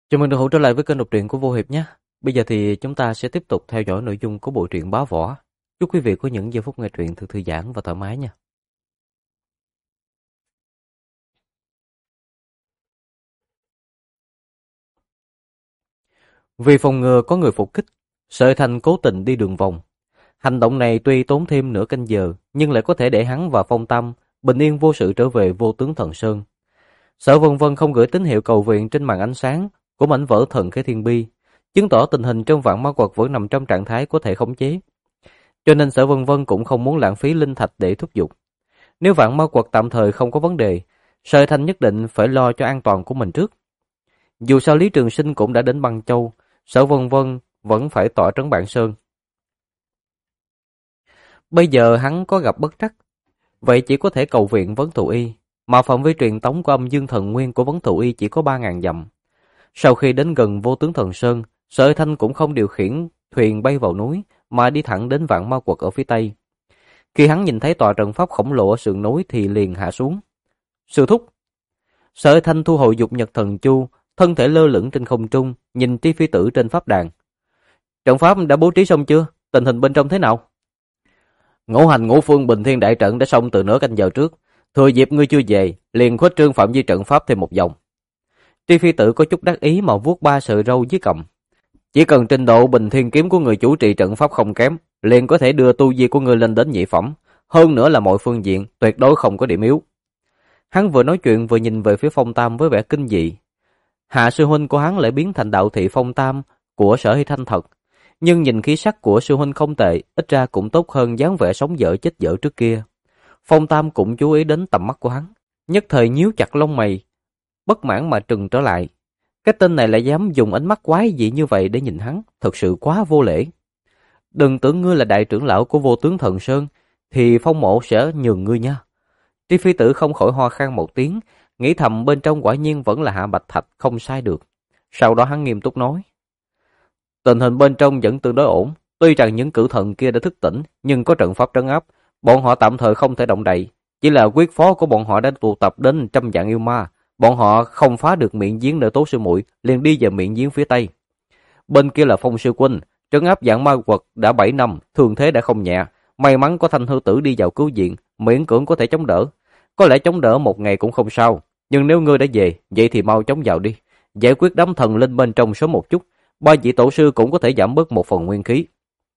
Chào mừng được hỗ trở lại với kênh đọc truyện của Vô Hiệp nhé. Bây giờ thì chúng ta sẽ tiếp tục theo dõi nội dung của bộ truyện Bá Võ. Chúc quý vị có những giây phút nghe truyện thật thư giãn và thoải mái nha. Vì phòng ngừa có người phục kích, Sở Thành cố tình đi đường vòng. Hành động này tuy tốn thêm nửa canh giờ, nhưng lại có thể để hắn và Phong Tam bình yên vô sự trở về Vô Tướng Thần Sơn. Sở Vân Vân không gửi tín hiệu cầu viện trên màn ánh sáng của mảnh vỡ thần Khế Thiên Bi, chứng tỏ tình hình trong vạn ma quật vẫn nằm trong trạng thái có thể khống chế. Cho nên Sở Vân Vân cũng không muốn lãng phí linh thạch để thúc giục. Nếu vạn ma quật tạm thời không có vấn đề, Sở Thanh nhất định phải lo cho an toàn của mình trước. Dù sao Lý Trường Sinh cũng đã đến Băng Châu, Sở Vân Vân vẫn phải tỏa trấn Bản Sơn. Bây giờ hắn có gặp bất trắc, vậy chỉ có thể cầu viện Vấn Thù Y, mà phạm vi truyền tống của âm dương thần nguyên của Vấn Thù Y chỉ có 3.000 dặm. Sau khi đến gần Vô Tướng Thần Sơn, Sở Thanh cũng không điều khiển thuyền bay vào núi, mà đi thẳng đến vạn ma quật ở phía tây. Khi hắn nhìn thấy tòa trận pháp khổng lồ ở sườn núi thì liền hạ xuống. Sư thúc. Sở Thanh thu hồi dục nhật thần chu, thân thể lơ lửng trên không trung, nhìn Tri Phi Tử trên pháp đàn. Trận pháp đã bố trí xong chưa? Tình hình bên trong thế nào? Ngũ hành ngũ phương bình thiên đại trận đã xong từ nửa canh giờ trước. Thừa dịp ngươi chưa về, liền khuếch trương phạm vi trận pháp thêm một vòng. Tri Phi Tử có chút đắc ý mà vuốt ba sợi râu dưới cằm. Chỉ cần trình độ bình thiên kiếm của người chủ trì trận pháp không kém, liền có thể đưa tu vi của ngươi lên đến nhị phẩm. Hơn nữa là mọi phương diện, tuyệt đối không có điểm yếu. Hắn vừa nói chuyện vừa nhìn về phía Phong Tam với vẻ kinh dị. Hạ sư huynh của hắn lại biến thành đạo thị Phong Tam của Sở Hy Thanh thật. Nhưng nhìn khí sắc của sư huynh không tệ, ít ra cũng tốt hơn dáng vẻ sống dở chết dở trước kia. Phong Tam cũng chú ý đến tầm mắt của hắn, nhất thời nhíu chặt lông mày, bất mãn mà trừng trở lại. Cái tên này lại dám dùng ánh mắt quái dị như vậy để nhìn hắn, thật sự quá vô lễ. Đừng tưởng ngươi là đại trưởng lão của Vô Tướng Thần Sơn, thì Phong mộ sẽ nhường ngươi nha. Tri Phi Tử không khỏi ho khan một tiếng, nghĩ thầm bên trong quả nhiên vẫn là Hạ Bạch Thạch không sai được. Sau đó hắn nghiêm túc nói. Tình hình bên trong vẫn tương đối ổn, tuy rằng những cử thần kia đã thức tỉnh, nhưng có trận pháp trấn áp, bọn họ tạm thời không thể động đậy. Chỉ là quyết phó của bọn họ đã tụ tập đến 100 vạn yêu ma, bọn họ không phá được miệng giếng nơi Tố Sư Muội, liền đi về miệng giếng phía tây. Bên kia là Phong sư huynh, trấn áp vạn ma quật đã 7 năm, thương thế đã không nhẹ, may mắn có Thanh Hư Tử đi vào cứu viện, miễn cưỡng có thể chống đỡ. Có lẽ chống đỡ một ngày cũng không sao, nhưng nếu ngươi đã về, vậy thì mau chống vào đi, giải quyết đám thần linh bên trong sớm một chút, ba vị tổ sư cũng có thể giảm bớt một phần nguyên khí.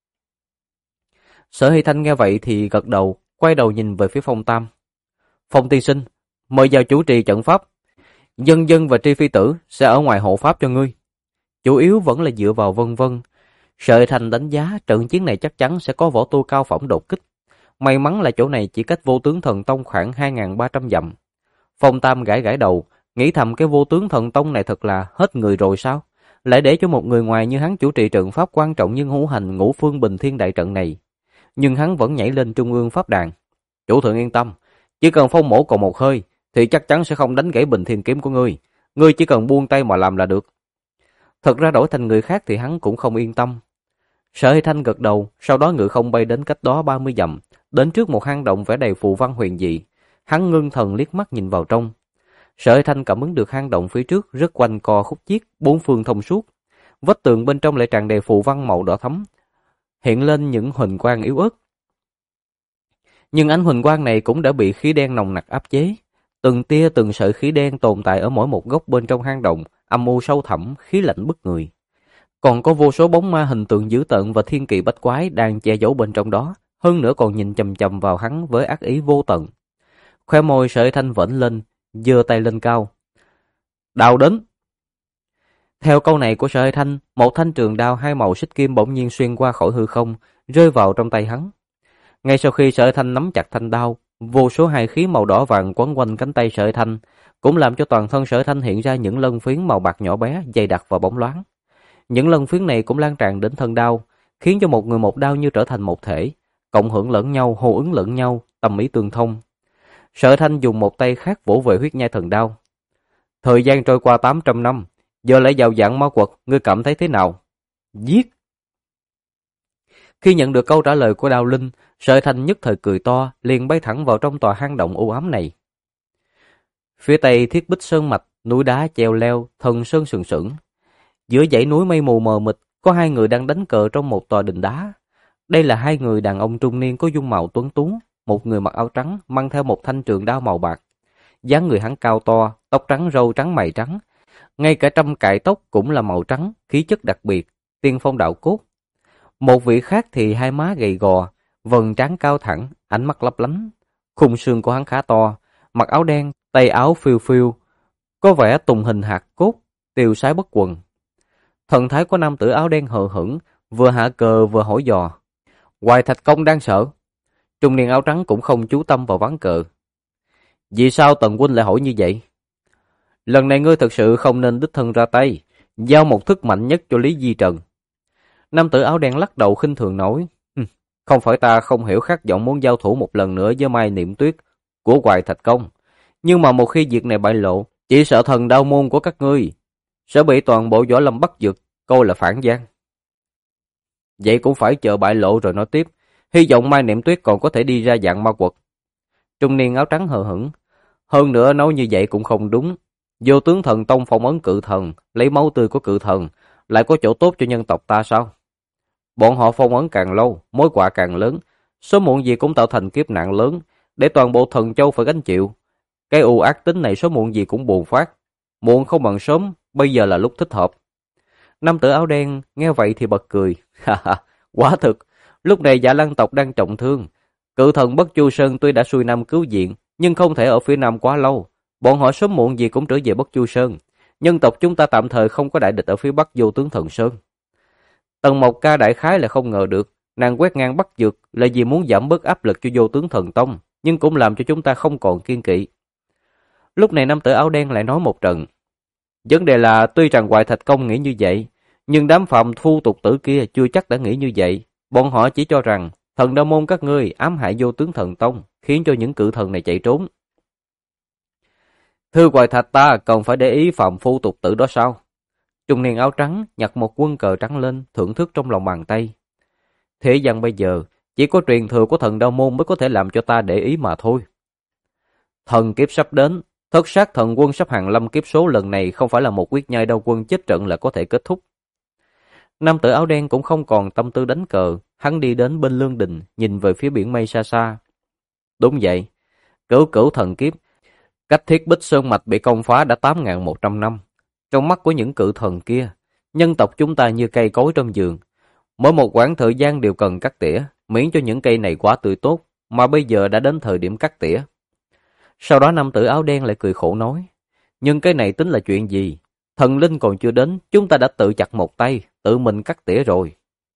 Sở Hy Thanh nghe vậy thì gật đầu, quay đầu nhìn về phía Phong Tam. Phong tiên sinh, mời vào chủ trì trận pháp. Dân dân và Tri Phi Tử sẽ ở ngoài hộ pháp cho ngươi. Chủ yếu vẫn là dựa vào Vân Vân. Sở Hy Thanh đánh giá trận chiến này chắc chắn sẽ có võ tu cao phẩm đột kích. May mắn là chỗ này chỉ cách Vô Tướng Thần Tông khoảng 2.300 dặm. Phong Tam gãi gãi đầu, nghĩ thầm cái Vô Tướng Thần Tông này thật là hết người rồi sao? Lại để cho một người ngoài như hắn chủ trì trận pháp quan trọng như ngũ hành ngũ phương bình thiên đại trận này. Nhưng hắn vẫn nhảy lên trung ương pháp đàn. Chủ thượng yên tâm, chỉ cần Phong mổ còn một hơi, thì chắc chắn sẽ không đánh gãy bình thiên kiếm của ngươi. Ngươi chỉ cần buông tay mà làm là được. Thật ra đổi thành người khác thì hắn cũng không yên tâm. Sở Hy Thanh gật đầu, sau đó ngự không bay đến cách đó 30 dặm, đến trước một hang động vẽ đầy phù văn huyền dị. Hắn ngưng thần liếc mắt nhìn vào trong. Sở Hy Thanh cảm ứng được hang động phía trước rất quanh co khúc chiết, bốn phương thông suốt. Vách tường bên trong lại tràn đầy phù văn màu đỏ thẫm, hiện lên những huỳnh quang yếu ớt. Nhưng ánh huỳnh quang này cũng đã bị khí đen nồng nặc áp chế. Từng tia từng sợi khí đen tồn tại ở mỗi một góc bên trong hang động, âm u sâu thẳm, khí lạnh bức người. Còn có vô số bóng ma hình tượng dữ tợn và thiên kỵ bách quái đang che giấu bên trong đó, hơn nữa còn nhìn chằm chằm vào hắn với ác ý vô tận. Khóe môi Sở Hy Thanh vểnh lên, giơ tay lên cao. Đao đến! Theo câu này của Sở Hy Thanh, một thanh trường đao hai màu xích kim bỗng nhiên xuyên qua khỏi hư không, rơi vào trong tay hắn. Ngay sau khi Sở Hy Thanh nắm chặt thanh đao, vô số hài khí màu đỏ vàng quấn quanh cánh tay Sở Hy Thanh, cũng làm cho toàn thân Sở Hy Thanh hiện ra những lân phiến màu bạc nhỏ bé, dày đặc và bóng loáng. Những lân phiến này cũng lan tràn đến thân đao, khiến cho một người một đao như trở thành một thể, cộng hưởng lẫn nhau, hô ứng lẫn nhau, tâm ý tương thông. Sở Thanh dùng một tay khác vỗ về huyết nhai thần đao. Thời gian trôi qua 800 năm, giờ lại vào dạng ma quật, ngươi cảm thấy thế nào? Giết! Khi nhận được câu trả lời của Đao Linh, Sở Thanh nhất thời cười to, liền bay thẳng vào trong tòa hang động u ám này. Phía tây thiết bích sơn mạch, núi đá treo leo, thần sơn sừng sững. Giữa dãy núi mây mù mờ mịt, có hai người đang đánh cờ trong một tòa đình đá. Đây là hai người đàn ông trung niên có dung mạo tuấn tú, một người mặc áo trắng mang theo một thanh trường đao màu bạc. Dáng người hắn cao to, tóc trắng râu trắng mày trắng, ngay cả trăm cài tóc cũng là màu trắng, khí chất đặc biệt, tiên phong đạo cốt. Một vị khác thì hai má gầy gò, vầng trán cao thẳng, ánh mắt lấp lánh. Khung xương của hắn khá to, mặc áo đen, tay áo phiêu phiêu, có vẻ tùng hình hạt cốt, tiêu sái bất quần. Thần thái của nam tử áo đen hờ hững, vừa hạ cờ vừa hỏi dò. Hoài Thạch Công đang sợ. Trung niên áo trắng cũng không chú tâm vào ván cờ. Vì sao Tần huynh lại hỏi như vậy? Lần này ngươi thật sự không nên đích thân ra tay, giao một thức mạnh nhất cho Lý Di Trần. Nam tử áo đen lắc đầu khinh thường nói. Không phải ta không hiểu khát vọng muốn giao thủ một lần nữa với Mai Niệm Tuyết của Hoài Thạch Công, nhưng mà một khi việc này bại lộ, chỉ sợ thần đao môn của các ngươi sẽ bị toàn bộ võ lâm bắt giật, coi là phản gian. Vậy cũng phải chờ bại lộ rồi nói tiếp, hy vọng Mai Niệm Tuyết còn có thể đi ra dạng ma quật. Trung niên áo trắng hờ hững. Hơn nữa nói như vậy cũng không đúng. Vô tướng thần tông phong ấn cự thần, lấy máu tươi của cự thần, lại có chỗ tốt cho nhân tộc ta sao? Bọn họ phong ấn càng lâu, mối họa càng lớn, sớm muộn gì cũng tạo thành kiếp nạn lớn, để toàn bộ thần châu phải gánh chịu. Cái u ác tính này sớm muộn gì cũng bùng phát. Muộn không bằng sớm, bây giờ là lúc thích hợp. Nam tử áo đen nghe vậy thì bật cười. Quả thực, lúc này Dạ Lăng tộc đang trọng thương. Cự thần Bất Chu Sơn tuy đã xuôi nam cứu viện, nhưng không thể ở phía nam quá lâu. Bọn họ sớm muộn gì cũng trở về Bất Chu Sơn. Nhân tộc chúng ta tạm thời không có đại địch ở phía bắc Vô Tướng Thần Sơn. Tần Mộc Ca đại khái là không ngờ được, nàng quét ngang Bắc Dược là vì muốn giảm bớt áp lực cho Vô Tướng Thần Tông, nhưng cũng làm cho chúng ta không còn kiên kỵ. Lúc này nam tử áo đen lại nói một trận. Vấn đề là tuy rằng Hoài Thạch Công nghĩ như vậy, nhưng đám phạm phu tục tử kia chưa chắc đã nghĩ như vậy. Bọn họ chỉ cho rằng thần đao môn các ngươi ám hại Vô Tướng Thần Tông, khiến cho những cự thần này chạy trốn. Thưa Hoài Thạch, ta cần phải để ý phạm phu tục tử đó sao? Trung niên áo trắng nhặt một quân cờ trắng lên, thưởng thức trong lòng bàn tay. Thế gian bây giờ, chỉ có truyền thừa của thần đao môn mới có thể làm cho ta để ý mà thôi. Thần kiếp sắp đến, thất sát thần quân sắp hàng lâm kiếp số lần này không phải là một quyết nhai đao quân chết trận là có thể kết thúc. Nam tử áo đen cũng không còn tâm tư đánh cờ, hắn đi đến bên lương đình, nhìn về phía biển mây xa xa. Đúng vậy, cửu cửu thần kiếp, cách Thiết Bích Sơn Mạch bị công phá đã 8.100 năm. Trong mắt của những cự thần kia, nhân tộc chúng ta như cây cối trong vườn. Mỗi một quãng thời gian đều cần cắt tỉa, miễn cho những cây này quá tươi tốt, mà bây giờ đã đến thời điểm cắt tỉa. Sau đó nam tử áo đen lại cười khổ nói, nhưng cái này tính là chuyện gì? Thần linh còn chưa đến, chúng ta đã tự chặt một tay, tự mình cắt tỉa rồi.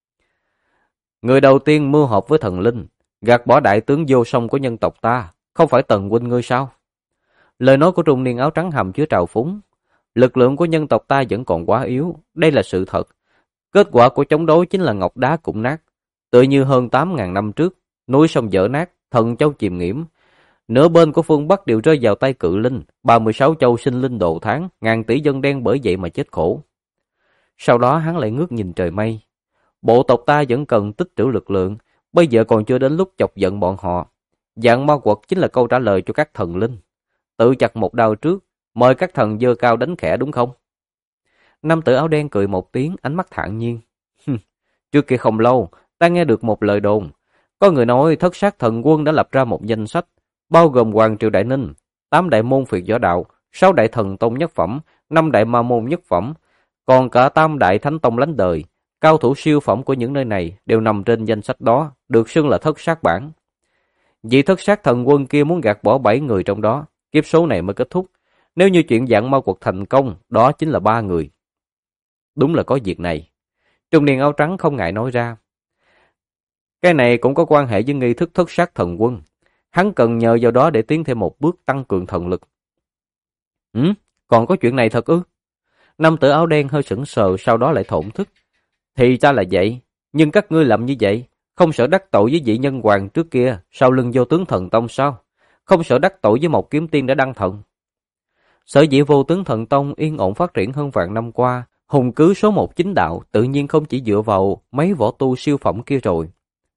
Người đầu tiên mưu hợp với thần linh, gạt bỏ đại tướng vô song của nhân tộc ta, không phải Tần huynh ngươi sao? Lời nói của trung niên áo trắng hàm chứa trào phúng. Lực lượng của nhân tộc ta vẫn còn quá yếu, đây là sự thật. Kết quả của chống đối chính là ngọc đá cũng nát. Tựa như hơn 8.000 năm trước, núi sông vỡ nát, thần châu chìm nghiễm. Nửa bên của phương Bắc đều rơi vào tay cự linh, 36 châu sinh linh độ tháng, ngàn tỷ dân đen bởi vậy mà chết khổ. Sau đó hắn lại ngước nhìn trời mây. Bộ tộc ta vẫn cần tích trữ lực lượng, bây giờ còn chưa đến lúc chọc giận bọn họ. Dạng ma quật chính là câu trả lời cho các thần linh. Tự chặt một đao trước, mời các thần dơ cao đánh khẽ đúng không? Nam tử áo đen cười một tiếng, ánh mắt thản nhiên. Trước kia không lâu, ta nghe được một lời đồn. Có người nói thất sát thần quân đã lập ra một danh sách, bao gồm Hoàng Triều Đại Ninh, 8 đại môn phiệt võ đạo, 6 đại thần tông nhất phẩm, 5 đại ma môn nhất phẩm, còn cả 8 đại thánh tông lánh đời. Cao thủ siêu phẩm của những nơi này đều nằm trên danh sách đó, được xưng là thất sát bản. Vị thất sát thần quân kia muốn gạt bỏ 7 người trong đó, kiếp số này mới kết thúc. Nếu như chuyện dạng ma quật thành công, đó chính là 3 người. Đúng là có việc này. Trung niên áo trắng không ngại nói ra. Cái này cũng có quan hệ với nghi thức thất sát thần quân. Hắn cần nhờ vào đó để tiến thêm một bước tăng cường thần lực. Còn có chuyện này thật ư? Nam tử áo đen hơi sững sờ, sau đó lại thổn thức. Thì ra là vậy, nhưng các ngươi làm như vậy, không sợ đắc tội với vị nhân hoàng trước kia, sau lưng Vô Tướng Thần Tông sao? Không sợ đắc tội với một kiếm tiên đã đăng thần. Sở dĩ Vô Tướng Thần Tông yên ổn phát triển hơn vạn năm qua, hùng cứ số một chính đạo, tự nhiên không chỉ dựa vào mấy võ tu siêu phẩm kia rồi.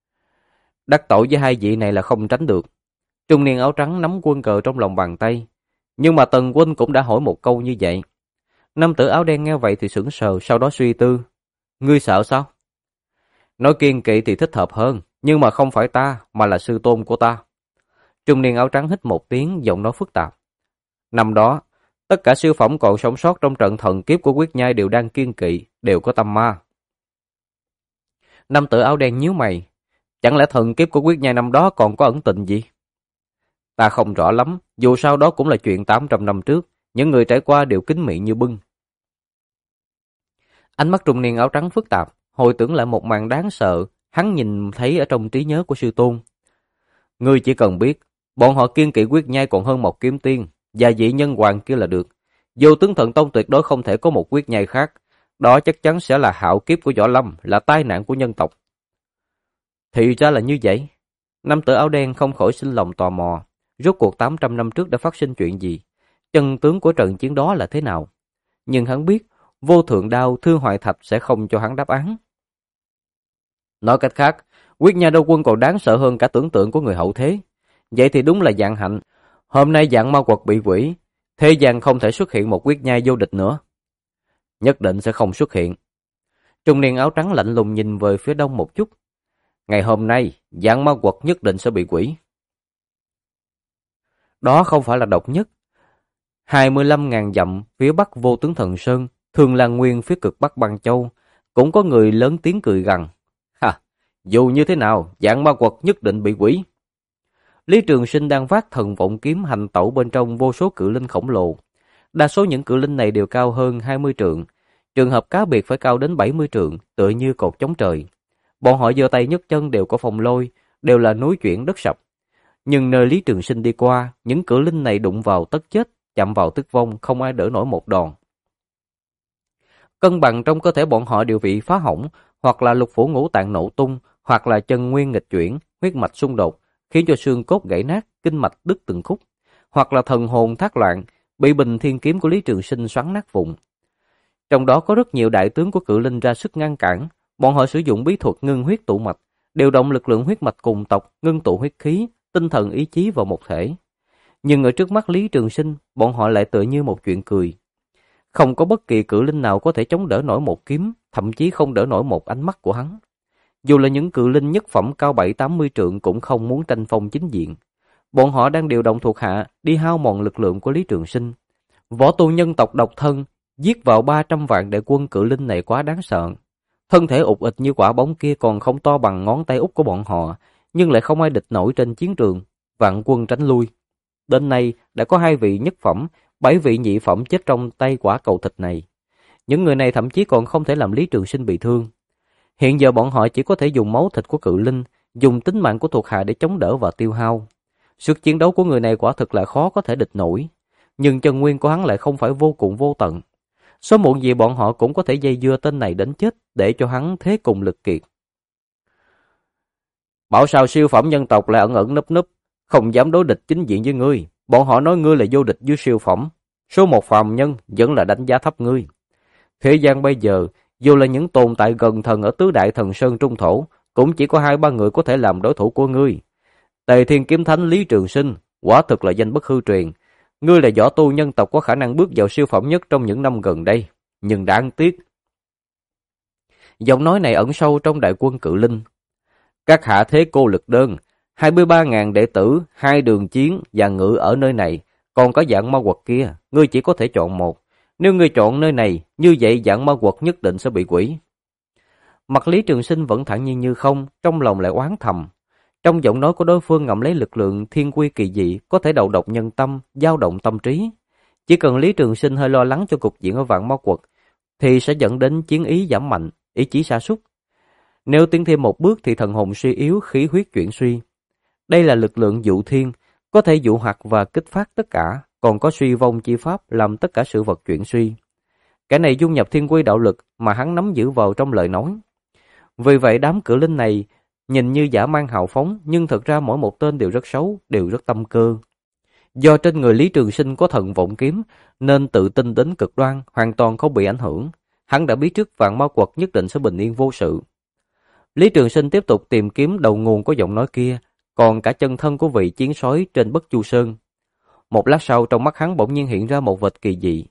Đắc tội với hai vị này là không tránh được. Trung niên áo trắng nắm quân cờ trong lòng bàn tay. Nhưng mà Tần huynh cũng đã hỏi một câu như vậy. Nam tử áo đen nghe vậy thì sững sờ, sau đó suy tư. Ngươi sợ sao? Nói kiên kỵ thì thích hợp hơn, nhưng mà không phải ta, mà là sư tôn của ta. Trung niên áo trắng hít một tiếng, giọng nói phức tạp. Năm đó, tất cả siêu phẩm còn sống sót trong trận thần kiếp của Quyết Nhai đều đang kiên kỵ, đều có tâm ma. Nam tử áo đen nhíu mày. Chẳng lẽ thần kiếp của Quyết Nhai năm đó còn có ẩn tình gì? Ta không rõ lắm, dù sao đó cũng là chuyện 800 năm trước, những người trải qua đều kính mị như bưng. Ánh mắt trung niên áo trắng phức tạp, hồi tưởng lại một màn đáng sợ, hắn nhìn thấy ở trong trí nhớ của sư tôn. Ngươi chỉ cần biết, bọn họ kiên kỵ Quyết Nhai còn hơn một kiếm tiên, và vị nhân hoàng kia là được. Vô tướng thần tông tuyệt đối không thể có một Quyết Nhai khác, đó chắc chắn sẽ là hạo kiếp của Võ Lâm, là tai nạn của nhân tộc. Thì ra là như vậy. Nam tử áo đen không khỏi sinh lòng tò mò, rốt cuộc 800 năm trước đã phát sinh chuyện gì? Chân tướng của trận chiến đó là thế nào? Nhưng hắn biết, vô thượng đao Thư Hoại Thạch sẽ không cho hắn đáp án. Nói cách khác, Quyết Nhai Đô Quân còn đáng sợ hơn cả tưởng tượng của người hậu thế. Vậy thì đúng là vạn hạnh. Hôm nay vạn ma quật bị hủy, thế gian không thể xuất hiện một Quyết Nhai vô địch nữa. Nhất định sẽ không xuất hiện. Trung niên áo trắng lạnh lùng nhìn về phía đông một chút. Ngày hôm nay, vạn ma quật nhất định sẽ bị hủy. Đó không phải là độc nhất. 25.000 dặm phía bắc Vô Tướng Thần Sơn, Thường Lan Nguyên phía cực bắc Băng Châu, cũng có người lớn tiếng cười gằn. Ha, dù như thế nào, vạn ma quật nhất định bị hủy. Lý Trường Sinh đang vác thần vọng kiếm hành tẩu bên trong vô số cự linh khổng lồ. Đa số những cự linh này đều cao hơn 20 trượng, trường hợp cá biệt phải cao đến 70 trượng, tựa như cột chống trời. Bọn họ giơ tay nhấc chân đều có phong lôi, đều là núi chuyển đất sập. Nhưng nơi Lý Trường Sinh đi qua, những cự linh này đụng vào tất chết, chạm vào tức vong, không ai đỡ nổi một đòn. Cân bằng trong cơ thể bọn họ đều bị phá hỏng, hoặc là lục phủ ngũ tạng nổ tung, hoặc là chân nguyên nghịch chuyển, huyết mạch xung đột, khiến cho xương cốt gãy nát, kinh mạch đứt từng khúc, hoặc là thần hồn thác loạn, bị bình thiên kiếm của Lý Trường Sinh xoắn nát vụn. Trong đó có rất nhiều đại tướng của cự linh ra sức ngăn cản, bọn họ sử dụng bí thuật ngưng huyết tụ mạch, điều động lực lượng huyết mạch cùng tộc, ngưng tụ huyết khí, tinh thần ý chí vào một thể. Nhưng ở trước mắt Lý Trường Sinh, bọn họ lại tựa như một chuyện cười. Không có bất kỳ cự linh nào có thể chống đỡ nổi một kiếm, thậm chí không đỡ nổi một ánh mắt của hắn. Dù là những cự linh nhất phẩm cao 7-80 trượng cũng không muốn tranh phong chính diện. Bọn họ đang điều động thuộc hạ đi hao mòn lực lượng của Lý Trường Sinh. Võ tu nhân tộc độc thân, giết vào 300 vạn đại quân cự linh này quá đáng sợ. Thân thể ụt ịch như quả bóng kia còn không to bằng ngón tay út của bọn họ, nhưng lại không ai địch nổi trên chiến trường, vạn quân tránh lui. Đến nay đã có 2 vị nhất phẩm, 7 vị nhị phẩm chết trong tay quả cầu thịt này. Những người này thậm chí còn không thể làm Lý Trường Sinh bị thương. Hiện giờ bọn họ chỉ có thể dùng máu thịt của cự linh, dùng tính mạng của thuộc hạ để chống đỡ và tiêu hao. Sức chiến đấu của người này quả thực là khó có thể địch nổi, nhưng chân nguyên của hắn lại không phải vô cùng vô tận. Sớm muộn gì bọn họ cũng có thể dây dưa tên này đến chết để cho hắn thế cùng lực kiệt. Bảo sao siêu phẩm nhân tộc lại ẩn ẩn núp núp, không dám đối địch chính diện với ngươi. Bọn họ nói ngươi là vô địch với siêu phẩm. Số một phàm nhân vẫn là đánh giá thấp ngươi. Thế gian bây giờ, dù là những tồn tại gần thần ở tứ đại thần sơn trung thổ, cũng chỉ có 2-3 người có thể làm đối thủ của ngươi. Tề Thiên Kiếm Thánh Lý Trường Sinh, quả thực là danh bất hư truyền. Ngươi là võ tu nhân tộc có khả năng bước vào siêu phẩm nhất trong những năm gần đây. Nhưng đáng tiếc. Giọng nói này ẩn sâu trong đại quân cự linh. Các hạ thế cô lực đơn, 23.000 đệ tử, 2 đường chiến và ngự ở nơi này, còn có dạng ma quật kia, ngươi chỉ có thể chọn một. Nếu ngươi chọn nơi này, như vậy dạng ma quật nhất định sẽ bị hủy. Mặt Lý Trường Sinh vẫn thản nhiên như không, trong lòng lại oán thầm. Trong giọng nói của đối phương ngậm lấy lực lượng thiên quy kỳ dị, có thể đầu độc nhân tâm, dao động tâm trí. Chỉ cần Lý Trường Sinh hơi lo lắng cho cục diện ở vạn ma quật, thì sẽ dẫn đến chiến ý giảm mạnh, ý chí sa sút. Nếu tiến thêm một bước thì thần hồn suy yếu, khí huyết chuyển suy. Đây là lực lượng dụ thiên, có thể dụ hoặc và kích phát tất cả, còn có suy vong chi pháp làm tất cả sự vật chuyển suy. Cái này dung nhập thiên quy đạo lực mà hắn nắm giữ vào trong lời nói. Vì vậy đám cự linh này nhìn như giả mang hào phóng, nhưng thật ra mỗi một tên đều rất xấu, đều rất tâm cơ. Do trên người Lý Trường Sinh có thần vọng kiếm, nên tự tin đến cực đoan, hoàn toàn không bị ảnh hưởng. Hắn đã biết trước vạn ma quật nhất định sẽ bình yên vô sự. Lý Trường Sinh tiếp tục tìm kiếm đầu nguồn của giọng nói kia, còn cả chân thân của vị chiến sói trên Bất Chu Sơn. Một lát sau trong mắt hắn bỗng nhiên hiện ra một vật kỳ dị.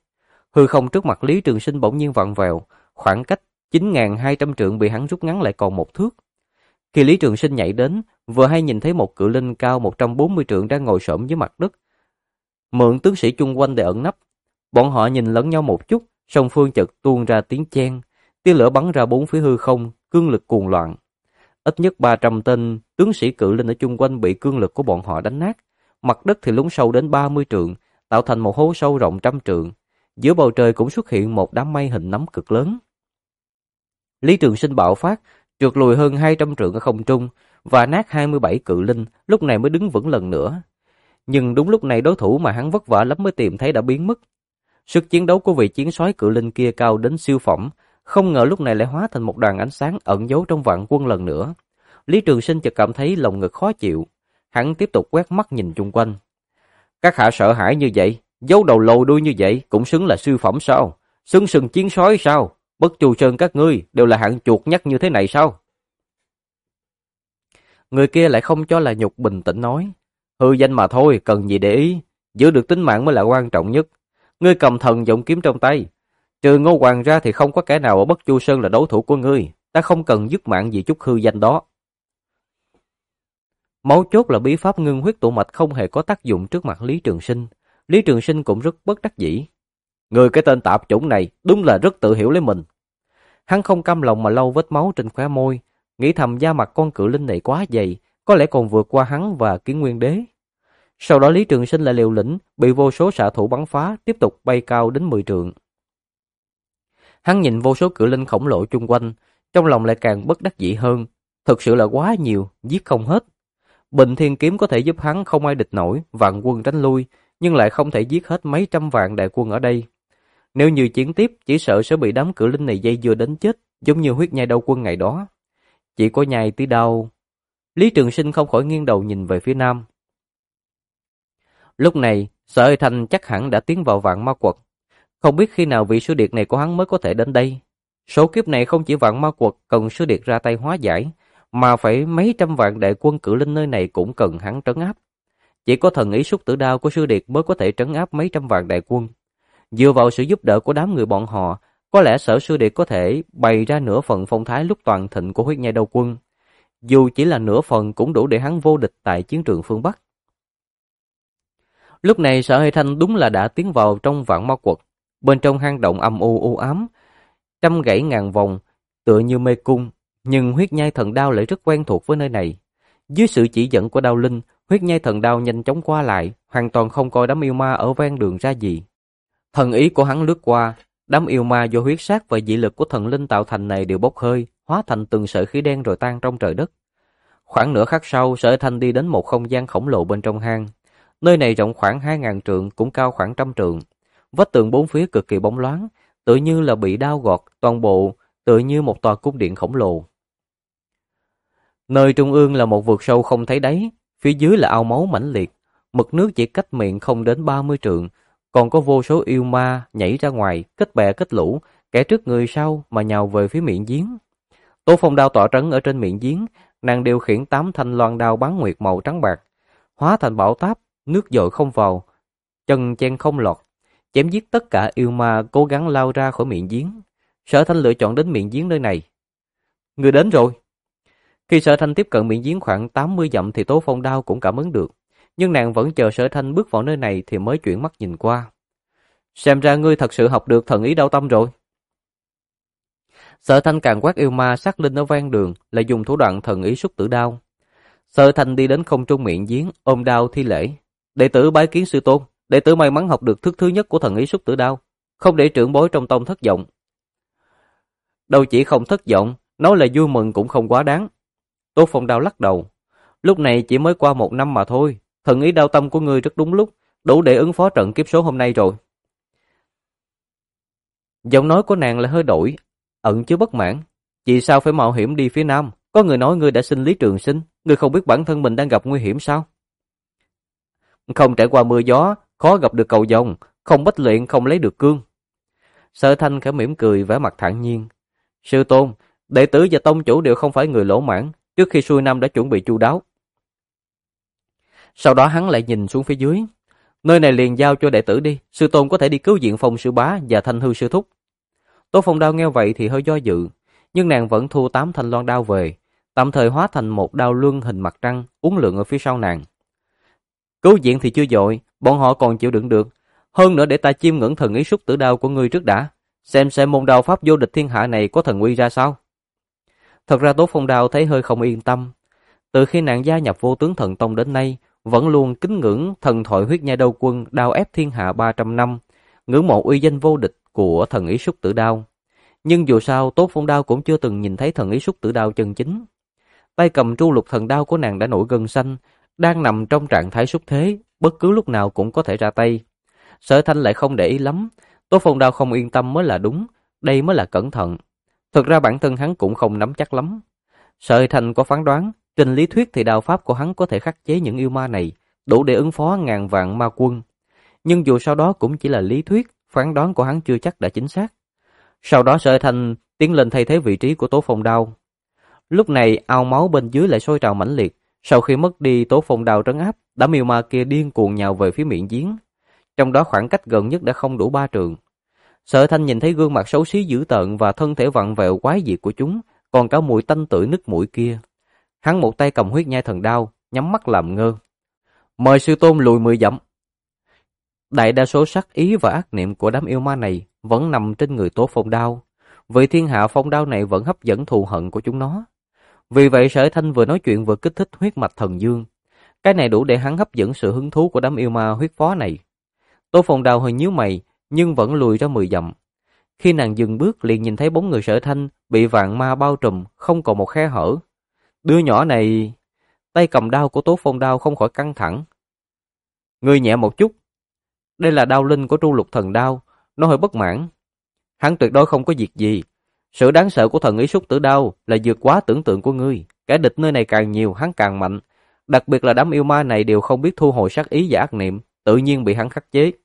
Hư không trước mặt Lý Trường Sinh bỗng nhiên vặn vẹo, khoảng cách 9.200 trượng bị hắn rút ngắn lại còn 1 thước. Khi Lý Trường Sinh nhảy đến, vừa hay nhìn thấy một cự linh cao 140 trượng đang ngồi xổm dưới mặt đất, mượn tướng sĩ chung quanh để ẩn nấp. Bọn họ nhìn lẫn nhau một chút, song phương chợt tuôn ra tiếng chen, tia lửa bắn ra bốn phía hư không, cương lực cuồng loạn. Ít nhất 300 tên tướng sĩ cự linh ở chung quanh bị cương lực của bọn họ đánh nát, mặt đất thì lún sâu đến 30 trượng, tạo thành một hố sâu rộng trăm trượng. Giữa bầu trời cũng xuất hiện một đám mây hình nắm cực lớn. Lý Trường Sinh bạo phát, trượt lùi hơn 200 trượng ở không trung và nát 27 cự linh, lúc này mới đứng vững lần nữa. Nhưng đúng lúc này đối thủ mà hắn vất vả lắm mới tìm thấy đã biến mất. Sức chiến đấu của vị chiến soái cự linh kia cao đến siêu phẩm, không ngờ lúc này lại hóa thành một đoàn ánh sáng ẩn giấu trong vạn quân lần nữa. Lý Trường Sinh chợt cảm thấy lồng ngực khó chịu, hắn tiếp tục quét mắt nhìn chung quanh. Các hạ sợ hãi như vậy, giấu đầu lồi đuôi như vậy cũng xứng là siêu phẩm sao? Xứng sừng chiến soái sao? Bất Chu Sơn các ngươi đều là hạng chuột nhắt như thế này sao? Người kia lại không cho là nhục, bình tĩnh nói, hư danh mà thôi, cần gì để ý, giữ được tính mạng mới là quan trọng nhất. Ngươi cầm thần giọng kiếm trong tay, trừ Ngô Hoàng ra thì không có kẻ nào ở Bất Chu Sơn là đối thủ của ngươi, ta không cần dứt mạng vì chút hư danh đó. Mấu chốt là bí pháp ngưng huyết tụ mạch không hề có tác dụng trước mặt Lý Trường Sinh. Lý Trường Sinh cũng rất bất đắc dĩ. Người cái tên tạp chủng này đúng là rất tự hiểu lấy mình. Hắn không cam lòng mà lau vết máu trên khóe môi, nghĩ thầm da mặt con cự linh này quá dày, có lẽ còn vượt qua hắn và Kiến Nguyên Đế. Sau đó Lý Trường Sinh lại liều lĩnh, bị vô số xạ thủ bắn phá, tiếp tục bay cao đến 10 trượng. Hắn nhìn vô số cự linh khổng lồ chung quanh, trong lòng lại càng bất đắc dĩ hơn. Thực sự là quá nhiều, giết không hết. Bình Thiên Kiếm có thể giúp hắn không ai địch nổi, vạn quân tránh lui, nhưng lại không thể giết hết mấy trăm vạn đại quân ở đây. Nếu như chiến tiếp, chỉ sợ sẽ bị đám cự linh này dây dưa đến chết, giống như huyết nhai đau quân ngày đó. Chỉ có nhai tí đau. Lý Trường Sinh không khỏi nghiêng đầu nhìn về phía nam. Lúc này, Sở Hơi Thanh chắc hẳn đã tiến vào Vạn Ma Quật. Không biết khi nào vị sư điệt này của hắn mới có thể đến đây. Số kiếp này không chỉ Vạn Ma Quật cần sư điệt ra tay hóa giải, mà phải mấy trăm vạn đại quân cự linh nơi này cũng cần hắn trấn áp. Chỉ có thần ý xúc tử đao của sư điệt mới có thể trấn áp mấy trăm vạn đại quân. Dựa vào sự giúp đỡ của đám người bọn họ, có lẽ Sở sư điệt có thể bày ra nửa phần phong thái lúc toàn thịnh của huyết nhai đau quân. Dù chỉ là nửa phần cũng đủ để hắn vô địch tại chiến trường phương Bắc. Lúc này Sở Hơi Thanh đúng là đã tiến vào trong Vạn Ma Quật. Bên trong hang động âm u u ám, trăm gãy ngàn vòng, tựa như mê cung, nhưng huyết nhai thần đao lại rất quen thuộc với nơi này. Dưới sự chỉ dẫn của đao linh, huyết nhai thần đao nhanh chóng qua lại, hoàn toàn không coi đám yêu ma ở ven đường ra gì. Thần ý của hắn lướt qua, đám yêu ma do huyết sát và dị lực của thần linh tạo thành này đều bốc hơi, hóa thành từng sợi khí đen rồi tan trong trời đất. Khoảng nửa khắc sau, Sở Hơi Thanh đi đến một không gian khổng lồ bên trong hang. Nơi này rộng khoảng 2.000 trượng, cũng cao khoảng 100 trượng. Vách tường bốn phía cực kỳ bóng loáng, tự như là bị đao gọt, toàn bộ tự như một tòa cung điện khổng lồ. Nơi trung ương là một vực sâu không thấy đáy, phía dưới là ao máu mãnh liệt, mực nước chỉ cách miệng không đến 30 trượng, còn có vô số yêu ma nhảy ra ngoài, kết bè kết lũ, kẻ trước người sau mà nhào về phía miệng giếng. Tố Phong đao tọa trấn ở trên miệng giếng, nàng điều khiển 8 thanh loan đao bán nguyệt màu trắng bạc, hóa thành bão táp, nước dội không vào, chân chen không lọt, chém giết tất cả yêu ma cố gắng lao ra khỏi miệng giếng. Sở Thanh lựa chọn đến miệng giếng nơi này. Người đến rồi. Khi Sở Thanh tiếp cận miệng giếng khoảng 80 dặm thì Tố Phong đao cũng cảm ứng được, nhưng nàng vẫn chờ Sở Thanh bước vào nơi này thì mới chuyển mắt nhìn qua. Xem ra ngươi thật sự học được thần ý đao tâm rồi. Sở Thanh càng quát yêu ma sát linh ở ven đường là dùng thủ đoạn thần ý xúc tử đao. Sở Thanh đi đến không trung miệng giếng, ôm đao thi lễ. Đệ tử bái kiến sư tôn, đệ tử may mắn học được thức thứ nhất của thần ý xúc tử đao, không để trưởng bối trong tông thất vọng. Đâu chỉ không thất vọng, nói là vui mừng cũng không quá đáng. Tố Phong đao lắc đầu. Lúc này chỉ mới qua 1 năm mà thôi, thần ý đao tâm của ngươi rất đúng lúc, đủ để ứng phó trận kiếp số hôm nay rồi. Giọng nói của nàng lại hơi đổi, ẩn chứa bất mãn. Vì sao phải mạo hiểm đi phía nam? Có người nói ngươi đã sinh Lý Trường Sinh, ngươi không biết bản thân mình đang gặp nguy hiểm sao? Không trải qua mưa gió, khó gặp được cầu vồng, không bách luyện không lấy được cương. Sở Thanh khẽ mỉm cười vẻ mặt thản nhiên. Sư tôn, đệ tử và tông chủ đều không phải người lỗ mãn, trước khi xuôi năm đã chuẩn bị chu đáo. Sau đó hắn lại nhìn xuống phía dưới. Nơi này liền giao cho đệ tử đi, sư tôn có thể đi cứu viện Phong sư bá và Thanh hư sư thúc. Tố Phong Đao nghe vậy thì hơi do dự, nhưng nàng vẫn thu 8 thanh loan đao về, tạm thời hóa thành một đao luân hình mặt trăng, uốn lượn ở phía sau nàng. Cứu viện thì chưa vội, bọn họ còn chịu đựng được. Hơn nữa để ta chiêm ngưỡng thần ý xúc tử đao của ngươi trước đã, xem môn đao pháp vô địch thiên hạ này có thần uy ra sao. Thật ra Tố Phong Đao thấy hơi không yên tâm. Từ khi nàng gia nhập Vô Tướng Thần Tông đến nay, vẫn luôn kính ngưỡng thần thoại huyết nhai đao quân đao ép thiên hạ 300 năm, ngưỡng mộ uy danh vô địch của thần ý xúc tử đao. Nhưng dù sao Tố Phong Đao cũng chưa từng nhìn thấy thần ý xúc tử đao chân chính. Tay cầm tru lục thần đao của nàng đã nổi gân xanh, đang nằm trong trạng thái xúc thế, bất cứ lúc nào cũng có thể ra tay. Sở Thanh lại không để ý lắm, Tố Phong Đao không yên tâm mới là đúng, đây mới là cẩn thận. Thực ra bản thân hắn cũng không nắm chắc lắm. Sở Thanh có phán đoán, trên lý thuyết thì đao pháp của hắn có thể khắc chế những yêu ma này, đủ để ứng phó ngàn vạn ma quân. Nhưng dù sau đó cũng chỉ là lý thuyết, phán đoán của hắn chưa chắc đã chính xác. Sau đó Sở Thanh tiến lên thay thế vị trí của Tố Phong Đao. Lúc này ao máu bên dưới lại sôi trào mãnh liệt, sau khi mất đi Tố Phong Đao trấn áp, đám yêu ma kia điên cuồng nhào về phía miệng giếng. Trong đó khoảng cách gần nhất đã không đủ 3 trượng. Sở Thanh nhìn thấy gương mặt xấu xí dữ tợn và thân thể vặn vẹo quái dị của chúng, còn cả mùi tanh tưởi nứt mũi kia. Hắn một tay cầm huyết nhai thần đao, nhắm mắt làm ngơ. Mời sư tôn lùi 10 dặm. Đại đa số sát ý và ác niệm của đám yêu ma này vẫn nằm trên người Tố Phong Đao. Vị thiên hạ phong đao này vẫn hấp dẫn thù hận của chúng nó. Vì vậy Sở Thanh vừa nói chuyện vừa kích thích huyết mạch thần dương. Cái này đủ để hắn hấp dẫn sự hứng thú của đám yêu ma huyết phó này. Tố Phong Đao hơi nhíu mày, nhưng vẫn lùi ra 10 dặm. Khi nàng dừng bước liền nhìn thấy bóng người Sở Thanh bị vạn ma bao trùm, không còn một khe hở. Đứa nhỏ này... Tay cầm đao của Tố Phong Đao không khỏi căng thẳng. Ngươi nhẹ một chút. Đây là đao linh của tru lục thần đao, nó hơi bất mãn. Hắn tuyệt đối không có việc gì. Sự đáng sợ của thần ý xúc tử đao là vượt quá tưởng tượng của ngươi. Kẻ địch nơi này càng nhiều, hắn càng mạnh. Đặc biệt là đám yêu ma này đều không biết thu hồi sát ý và ác niệm, tự nhiên bị hắn khắc chế.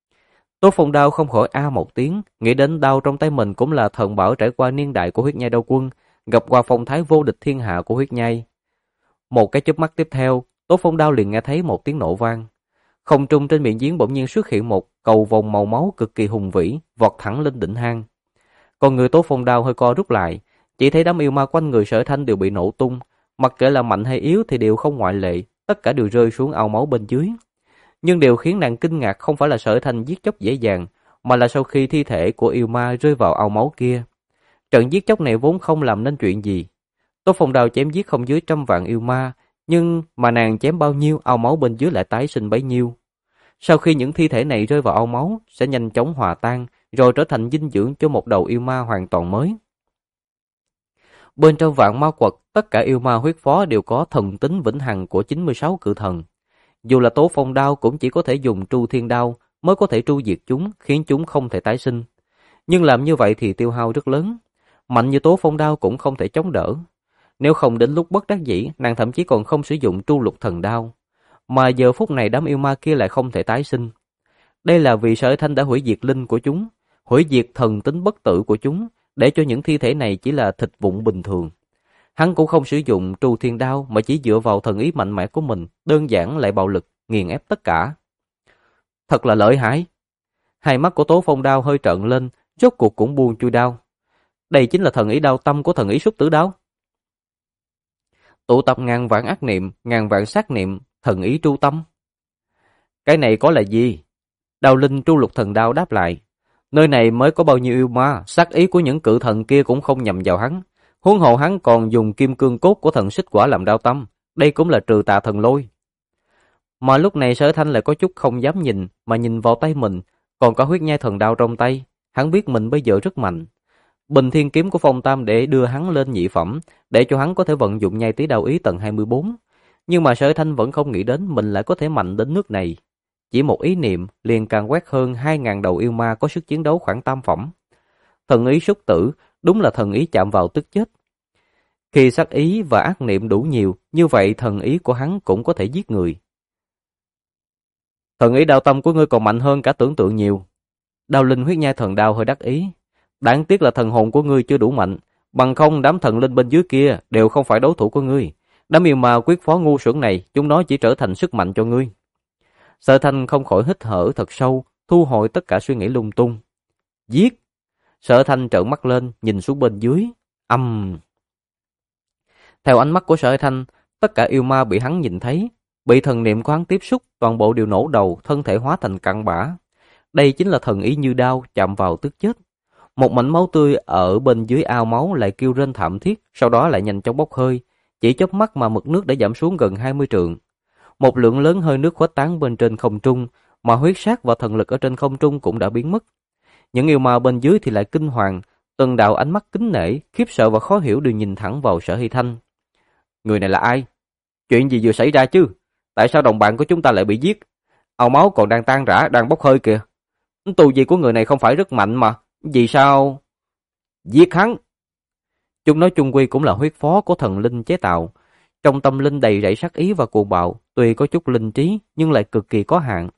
Tố Phong Đao không khỏi a một tiếng, nghĩ đến đao trong tay mình cũng là thần bảo trải qua niên đại của huyết nhai đao quân, gặp qua phong thái vô địch thiên hạ của huyết nhai. Một cái chớp mắt tiếp theo, Tố Phong Đao liền nghe thấy một tiếng nổ vang. Không trung trên miệng giếng bỗng nhiên xuất hiện một cầu vồng màu máu cực kỳ hùng vĩ, vọt thẳng lên đỉnh hang. Còn người Tố Phong Đao hơi co rút lại, chỉ thấy đám yêu ma quanh người Sở Thanh đều bị nổ tung, mặc kệ là mạnh hay yếu thì đều không ngoại lệ, tất cả đều rơi xuống ao máu bên dưới. Nhưng điều khiến nàng kinh ngạc không phải là Sở Thanh giết chóc dễ dàng, mà là sau khi thi thể của yêu ma rơi vào ao máu kia. Trận giết chóc này vốn không làm nên chuyện gì. Tố Phong Đao chém giết không dưới 100 vạn yêu ma, nhưng mà nàng chém bao nhiêu, ao máu bên dưới lại tái sinh bấy nhiêu. Sau khi những thi thể này rơi vào ao máu, sẽ nhanh chóng hòa tan, rồi trở thành dinh dưỡng cho một đầu yêu ma hoàn toàn mới. Bên trong vạn ma quật, tất cả yêu ma huyết phó đều có thần tính vĩnh hằng của 96 cự thần. Dù là Tố Phong Đao cũng chỉ có thể dùng Tru Thiên Đao mới có thể tru diệt chúng, khiến chúng không thể tái sinh. Nhưng làm như vậy thì tiêu hao rất lớn. Mạnh như Tố Phong Đao cũng không thể chống đỡ. Nếu không đến lúc bất đắc dĩ, nàng thậm chí còn không sử dụng Tru Lục Thần Đao. Mà giờ phút này đám yêu ma kia lại không thể tái sinh. Đây là vì Sở Thanh đã hủy diệt linh của chúng, hủy diệt thần tính bất tử của chúng, để cho những thi thể này chỉ là thịt vụn bình thường. Hắn cũng không sử dụng Tru Thiên Đao mà chỉ dựa vào thần ý mạnh mẽ của mình, đơn giản lại bạo lực, nghiền ép tất cả. Thật là lợi hại. Hai mắt của Tố Phong Đao hơi trợn lên, rốt cuộc cũng buông chui đao. Đây chính là thần ý đao tâm của thần ý xúc tử đao. Tụ tập ngàn vạn ác niệm, ngàn vạn sát niệm, thần ý tru tâm. Cái này có là gì? Đao linh Tru Lục Thần Đao đáp lại. Nơi này mới có bao nhiêu yêu ma, sát ý của những cự thần kia cũng không nhằm vào hắn. Huống hồ hắn còn dùng kim cương cốt của thần xích quả làm đao tâm. Đây cũng là trừ tà thần lôi. Mà lúc này Sở Thanh lại có chút không dám nhìn, mà nhìn vào tay mình, còn có huyết nhai thần đao trong tay. Hắn biết mình bây giờ rất mạnh. Bình thiên kiếm của Phong Tam để đưa hắn lên nhị phẩm, để cho hắn có thể vận dụng nhai tí đao ý tầng 24. Nhưng mà Sở Thanh vẫn không nghĩ đến mình lại có thể mạnh đến nước này. Chỉ một ý niệm liền càng quét hơn 2.000 đầu yêu ma có sức chiến đấu khoảng tam phẩm. Thần ý xúc tử đúng là thần ý chạm vào tức chết. Khi sát ý và ác niệm đủ nhiều, như vậy thần ý của hắn cũng có thể giết người. Thần ý đao tâm của ngươi còn mạnh hơn cả tưởng tượng nhiều. Đao linh huyết nhai thần đao hơi đắc ý. Đáng tiếc là thần hồn của ngươi chưa đủ mạnh, bằng không đám thần linh bên dưới kia đều không phải đối thủ của ngươi. Đám yêu ma quyết phó ngu xuẩn này, chúng nó chỉ trở thành sức mạnh cho ngươi. Sở Thanh không khỏi hít thở thật sâu, thu hồi tất cả suy nghĩ lung tung. Giết! Sở Thanh trợn mắt lên, nhìn xuống bên dưới. Theo ánh mắt của Sở Thanh, tất cả yêu ma bị hắn nhìn thấy, bị thần niệm của hắn tiếp xúc, toàn bộ đều nổ đầu, thân thể hóa thành cặn bã. Đây chính là thần ý như đao, chạm vào tức chết. Một mảnh máu tươi ở bên dưới ao máu lại kêu rên thảm thiết, sau đó lại nhanh chóng bốc hơi. Chỉ chớp mắt mà mực nước đã giảm xuống gần 20 trượng. Một lượng lớn hơi nước khuếch tán bên trên không trung, mà huyết sát và thần lực ở trên không trung cũng đã biến mất. Những yêu ma bên dưới thì lại kinh hoàng, từng đạo ánh mắt kính nể, khiếp sợ và khó hiểu đều nhìn thẳng vào Sở Hy Thanh. Người này là ai? Chuyện gì vừa xảy ra chứ? Tại sao đồng bạn của chúng ta lại bị giết? Ao máu còn đang tan rã, đang bốc hơi kìa. Tu vi của người này không phải rất mạnh mà, vì sao? Giết hắn! Chúng nói chung quy cũng là huyết phó của thần linh chế tạo. Trong tâm linh đầy rẫy sát ý và cuồng bạo, tuy có chút linh trí nhưng lại cực kỳ có hạn.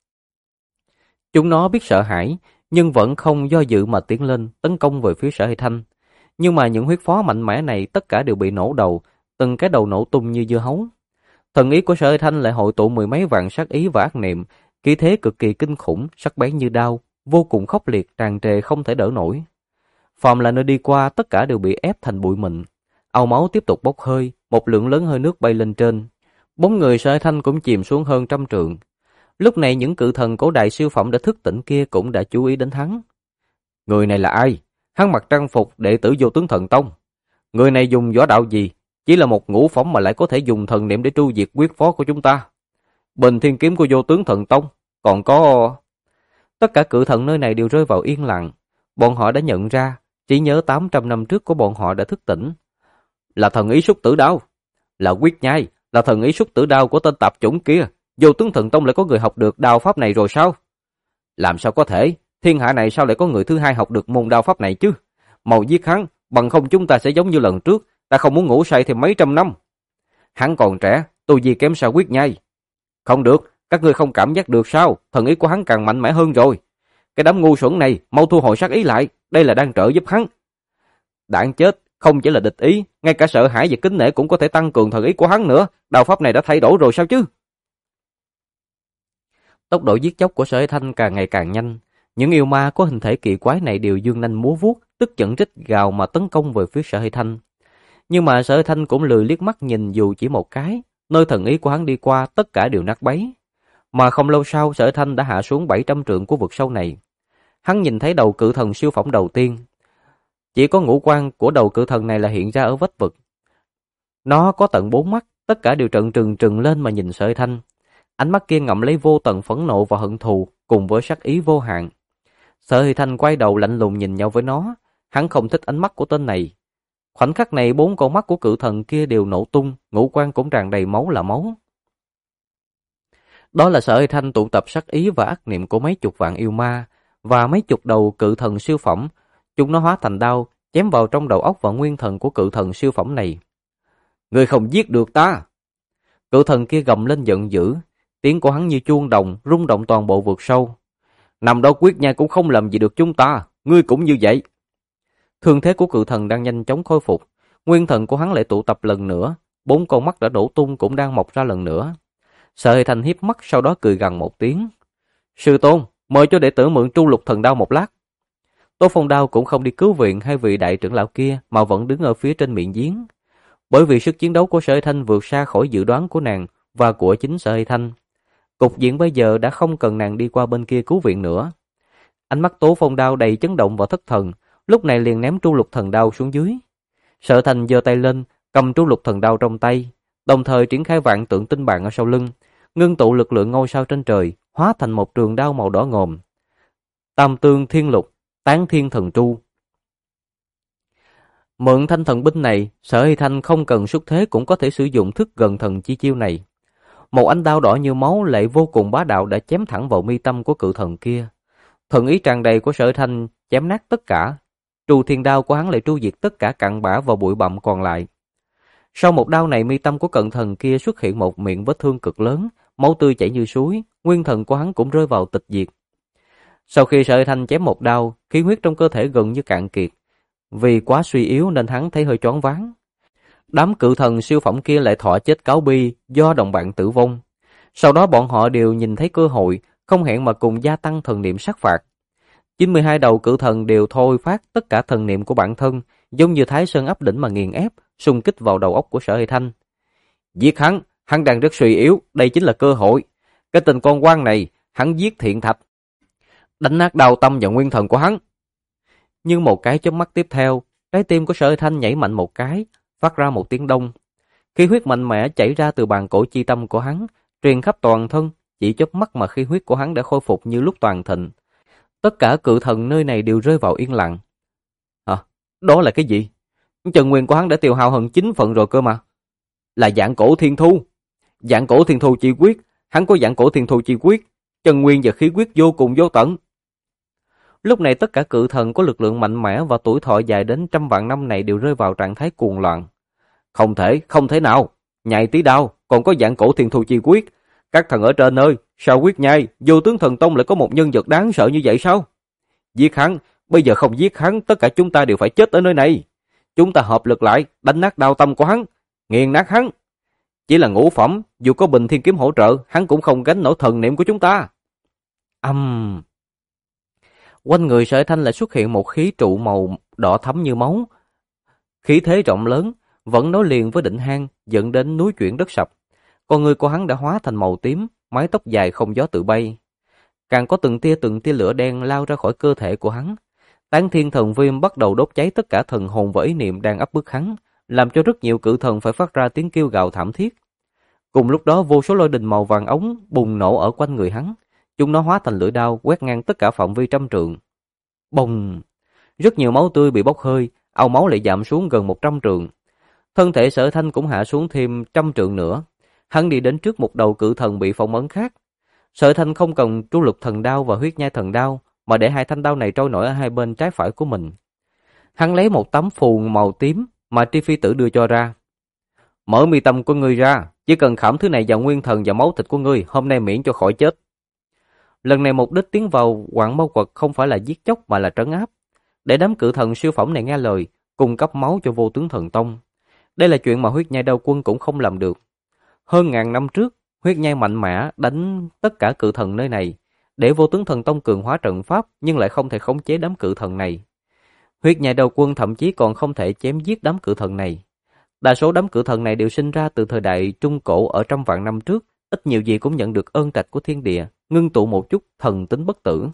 Chúng nó biết sợ hãi, nhưng vẫn không do dự mà tiến lên, tấn công về phía Sở Hy Thanh. Nhưng mà những huyết phó mạnh mẽ này tất cả đều bị nổ đầu, từng cái đầu nổ tung như dưa hấu. Thần ý của Sở Hy Thanh lại hội tụ mười mấy vạn sát ý và ác niệm, khí thế cực kỳ kinh khủng, sắc bén như đao, vô cùng khốc liệt, tràn trề không thể đỡ nổi. Phàm là nơi đi qua tất cả đều bị ép thành bụi mịn. Ao máu tiếp tục bốc hơi, một lượng lớn hơi nước bay lên trên. Bóng người Sở Hy Thanh cũng chìm xuống hơn 100 trượng. Lúc này những cự thần cổ đại siêu phẩm đã thức tỉnh kia cũng đã chú ý đến hắn. Người này là ai? Hắn mặc trang phục đệ tử Vô Tướng Thần Tông. Người này dùng võ đạo gì? Chỉ là một ngũ phẩm mà lại có thể dùng thần niệm để tru diệt quyết phó của chúng ta. Bình thiên kiếm của Vô Tướng Thần Tông. Còn có... Tất cả cự thần nơi này đều rơi vào yên lặng. Bọn họ đã nhận ra, trí nhớ 800 năm trước của bọn họ đã thức tỉnh. Là thần ý Súc Tử Đao. Là Quyết Nhai, là thần ý Súc Tử Đao của tên tạp chủng kia. Vô Tướng Thần Tông lại có người học được đao pháp này rồi sao? Làm sao có thể? Thiên hạ này sao lại có người thứ hai học được môn đao pháp này chứ? Mau giết hắn, bằng không chúng ta sẽ giống như lần trước. Ta không muốn ngủ say thêm mấy trăm năm. Hắn còn trẻ, tu vi kém xa Quyết Nhai. Không được, các ngươi không cảm giác được sao? Thần ý của hắn càng mạnh mẽ hơn rồi. Cái đám ngu xuẩn này, mau thu hồi sát ý lại. Đây là đang trợ giúp hắn. Đáng chết, không chỉ là địch ý, ngay cả sợ hãi và kính nể cũng có thể tăng cường thần ý của hắn nữa. Đao pháp này đã thay đổi rồi sao chứ? Tốc độ giết chóc của Sở Hy Thanh càng ngày càng nhanh. Những yêu ma có hình thể kỳ quái này đều dương nanh múa vuốt, tức giận rít gào mà tấn công về phía Sở Hy Thanh. Nhưng mà Sở Hy Thanh cũng lười liếc mắt nhìn dù chỉ một cái, nơi thần ý của hắn đi qua tất cả đều nát bấy. Mà không lâu sau Sở Hy Thanh đã hạ xuống 700 trượng của vực sâu này. Hắn nhìn thấy đầu cự thần siêu phẩm đầu tiên. Chỉ có ngũ quan của đầu cự thần này là hiện ra ở vách vực. Nó có tận 4 mắt, tất cả đều trợn trừng trừng lên mà nhìn Sở Hy Thanh. Ánh mắt kia ngậm lấy vô tận phẫn nộ và hận thù cùng với sát ý vô hạn. Sở Hy Thanh quay đầu lạnh lùng nhìn nhau với nó, hắn không thích ánh mắt của tên này. Khoảnh khắc này 4 con mắt của cự thần kia đều nổ tung, ngũ quan cũng tràn đầy máu là máu. Đó là Sở Hy Thanh tụ tập sát ý và ác niệm của mấy chục vạn yêu ma và mấy chục đầu cự thần siêu phẩm, chúng nó hóa thành đao, chém vào trong đầu óc và nguyên thần của cự thần siêu phẩm này. Ngươi không giết được ta! Cự thần kia gầm lên giận dữ, tiếng của hắn như chuông đồng, rung động toàn bộ vực sâu. Nằm đó Quyết Nhai cũng không làm gì được chúng ta, ngươi cũng như vậy. Thương thế của cự thần đang nhanh chóng khôi phục, nguyên thần của hắn lại tụ tập lần nữa, 4 con mắt đã đổ tung cũng đang mọc ra lần nữa. Sở Hy Thanh hiếp mắt sau đó cười gằn một tiếng. Sư tôn, mời cho đệ tử mượn Tru Lục Thần Đao một lát. Tô Phong Đao cũng không đi cứu viện hai vị đại trưởng lão kia mà vẫn đứng ở phía trên miệng giếng. Bởi vì sức chiến đấu của Sở Hy Thanh vượt xa khỏi dự đoán của nàng và của chính Sở Hy Thanh. Cục diện bây giờ đã không cần nàng đi qua bên kia cứu viện nữa. Ánh mắt Tố Phong Đao đầy chấn động và thất thần, lúc này liền ném Tru Lục Thần Đao xuống dưới. Sở Thành giơ tay lên, cầm Tru Lục Thần Đao trong tay, đồng thời triển khai vạn tượng tinh bàn ở sau lưng, ngưng tụ lực lượng ngôi sao trên trời, hóa thành một trường đao màu đỏ ngòm. Tam Tương Thiên Lục, Tán Thiên Thần Tru. Mượn thanh thần binh này, Sở Hy Thanh không cần xuất thế cũng có thể sử dụng thức gần thần chi chiêu này. Một ánh đao đỏ như máu lại vô cùng bá đạo đã chém thẳng vào mi tâm của cự thần kia. Thần ý tràn đầy của Sở Hy Thanh chém nát tất cả. Trù thiên đao của hắn lại tru diệt tất cả cặn bã và bụi bặm còn lại. Sau một đao này, mi tâm của cận thần kia xuất hiện một miệng vết thương cực lớn, máu tươi chảy như suối, nguyên thần của hắn cũng rơi vào tịch diệt. Sau khi Sở Hy Thanh chém một đao, khí huyết trong cơ thể gần như cạn kiệt. Vì quá suy yếu nên hắn thấy hơi choáng váng. Đám cự thần siêu phẩm kia lại thọ chết cáo bi do đồng bạn tử vong. Sau đó bọn họ đều nhìn thấy cơ hội, không hẹn mà cùng gia tăng thần niệm sát phạt. 92 đầu cự thần đều thôi phát tất cả thần niệm của bản thân, giống như Thái Sơn áp đỉnh mà nghiền ép, xung kích vào đầu óc của Sở Hệ Thanh. Giết hắn đang rất suy yếu, đây chính là cơ hội. Cái tên con quan này, hắn giết Thiện Thạch, đánh nát đao tâm và nguyên thần của hắn. Nhưng một cái chớp mắt tiếp theo, trái tim của Sở Hệ Thanh nhảy mạnh một cái, phát ra một tiếng đông. Khí huyết mạnh mẽ chảy ra từ bàn cổ chi tâm của hắn, truyền khắp toàn thân, chỉ chớp mắt mà khí huyết của hắn đã khôi phục như lúc toàn thịnh. Tất cả cự thần nơi này đều rơi vào yên lặng. Đó là cái gì? Chân nguyên của hắn đã tiêu hao hơn 9 phần rồi cơ mà. Là Vạn Cổ Thiên Thu. Vạn Cổ Thiên Thu chi quyết, hắn có Vạn Cổ Thiên Thu chi quyết, chân nguyên và khí huyết vô cùng vô tận. Lúc này tất cả cự thần có lực lượng mạnh mẽ và tuổi thọ dài đến trăm vạn năm này đều rơi vào trạng thái cuồng loạn. Không thể nào. Nhai tí đao, còn có Vạn Cổ Thiên Thu chi quyết. Các thần ở trên ơi, sao quyết nhai, Vô Tướng Thần Tông lại có một nhân vật đáng sợ như vậy sao? Giết hắn, bây giờ không giết hắn, tất cả chúng ta đều phải chết ở nơi này. Chúng ta hợp lực lại, đánh nát đao tâm của hắn, nghiền nát hắn. Chỉ là ngũ phẩm, dù có Bình Thiên Kiếm hỗ trợ, hắn cũng không gánh nổi thần niệm của chúng ta. Quanh người Sở Thanh lại xuất hiện một khí trụ màu đỏ thẫm như máu. Khí thế rộng lớn, vẫn nối liền với đỉnh hang, dẫn đến núi chuyển đất sập. Con người của hắn đã hóa thành màu tím, mái tóc dài không gió tự bay. Càng có từng tia lửa đen lao ra khỏi cơ thể của hắn. Tán Thiên Thần Viêm bắt đầu đốt cháy tất cả thần hồn và ý niệm đang áp bức hắn, làm cho rất nhiều cự thần phải phát ra tiếng kêu gào thảm thiết. Cùng lúc đó vô số lôi đình màu vàng ống bùng nổ ở quanh người hắn. Chúng nó hóa thành lưỡi đao quét ngang tất cả phạm vi trăm trượng. Bùng! Rất nhiều máu tươi bị bốc hơi, ao máu lại giảm xuống gần 100 trượng. Thân thể Sở Thanh cũng hạ xuống thêm 100 trượng nữa. Hắn đi đến trước một đầu cự thần bị phong ấn khác. Sở Thanh không cần Tru Lục Thần Đao và Huyết Nhai Thần Đao, mà để hai thanh đao này trôi nổi ở hai bên trái phải của mình. Hắn lấy một tấm phù màu tím mà Tri Phi Tử đưa cho ra. Mở mi tâm của ngươi ra, chỉ cần khảm thứ này vào nguyên thần và máu thịt của ngươi, hôm nay miễn cho khỏi chết. Lần này mục đích tiến vào Quặng Mâu Quật không phải là giết chóc mà là trấn áp, để đám cự thần siêu phẩm này nghe lời, cung cấp máu cho Vô Tướng Thần Tông. Đây là chuyện mà Huyết Nhai Đao Quân cũng không làm được. Hơn ngàn năm trước, Huyết Nhai mạnh mẽ đánh tất cả cự thần nơi này, để Vô Tướng Thần Tông cường hóa trận pháp nhưng lại không thể khống chế đám cự thần này. Huyết Nhai Đao Quân thậm chí còn không thể chém giết đám cự thần này. Đa số đám cự thần này đều sinh ra từ thời đại Trung Cổ ở trăm vạn năm trước, ít nhiều gì cũng nhận được ơn trạch của thiên địa, ngưng tụ một chút thần tính bất tử.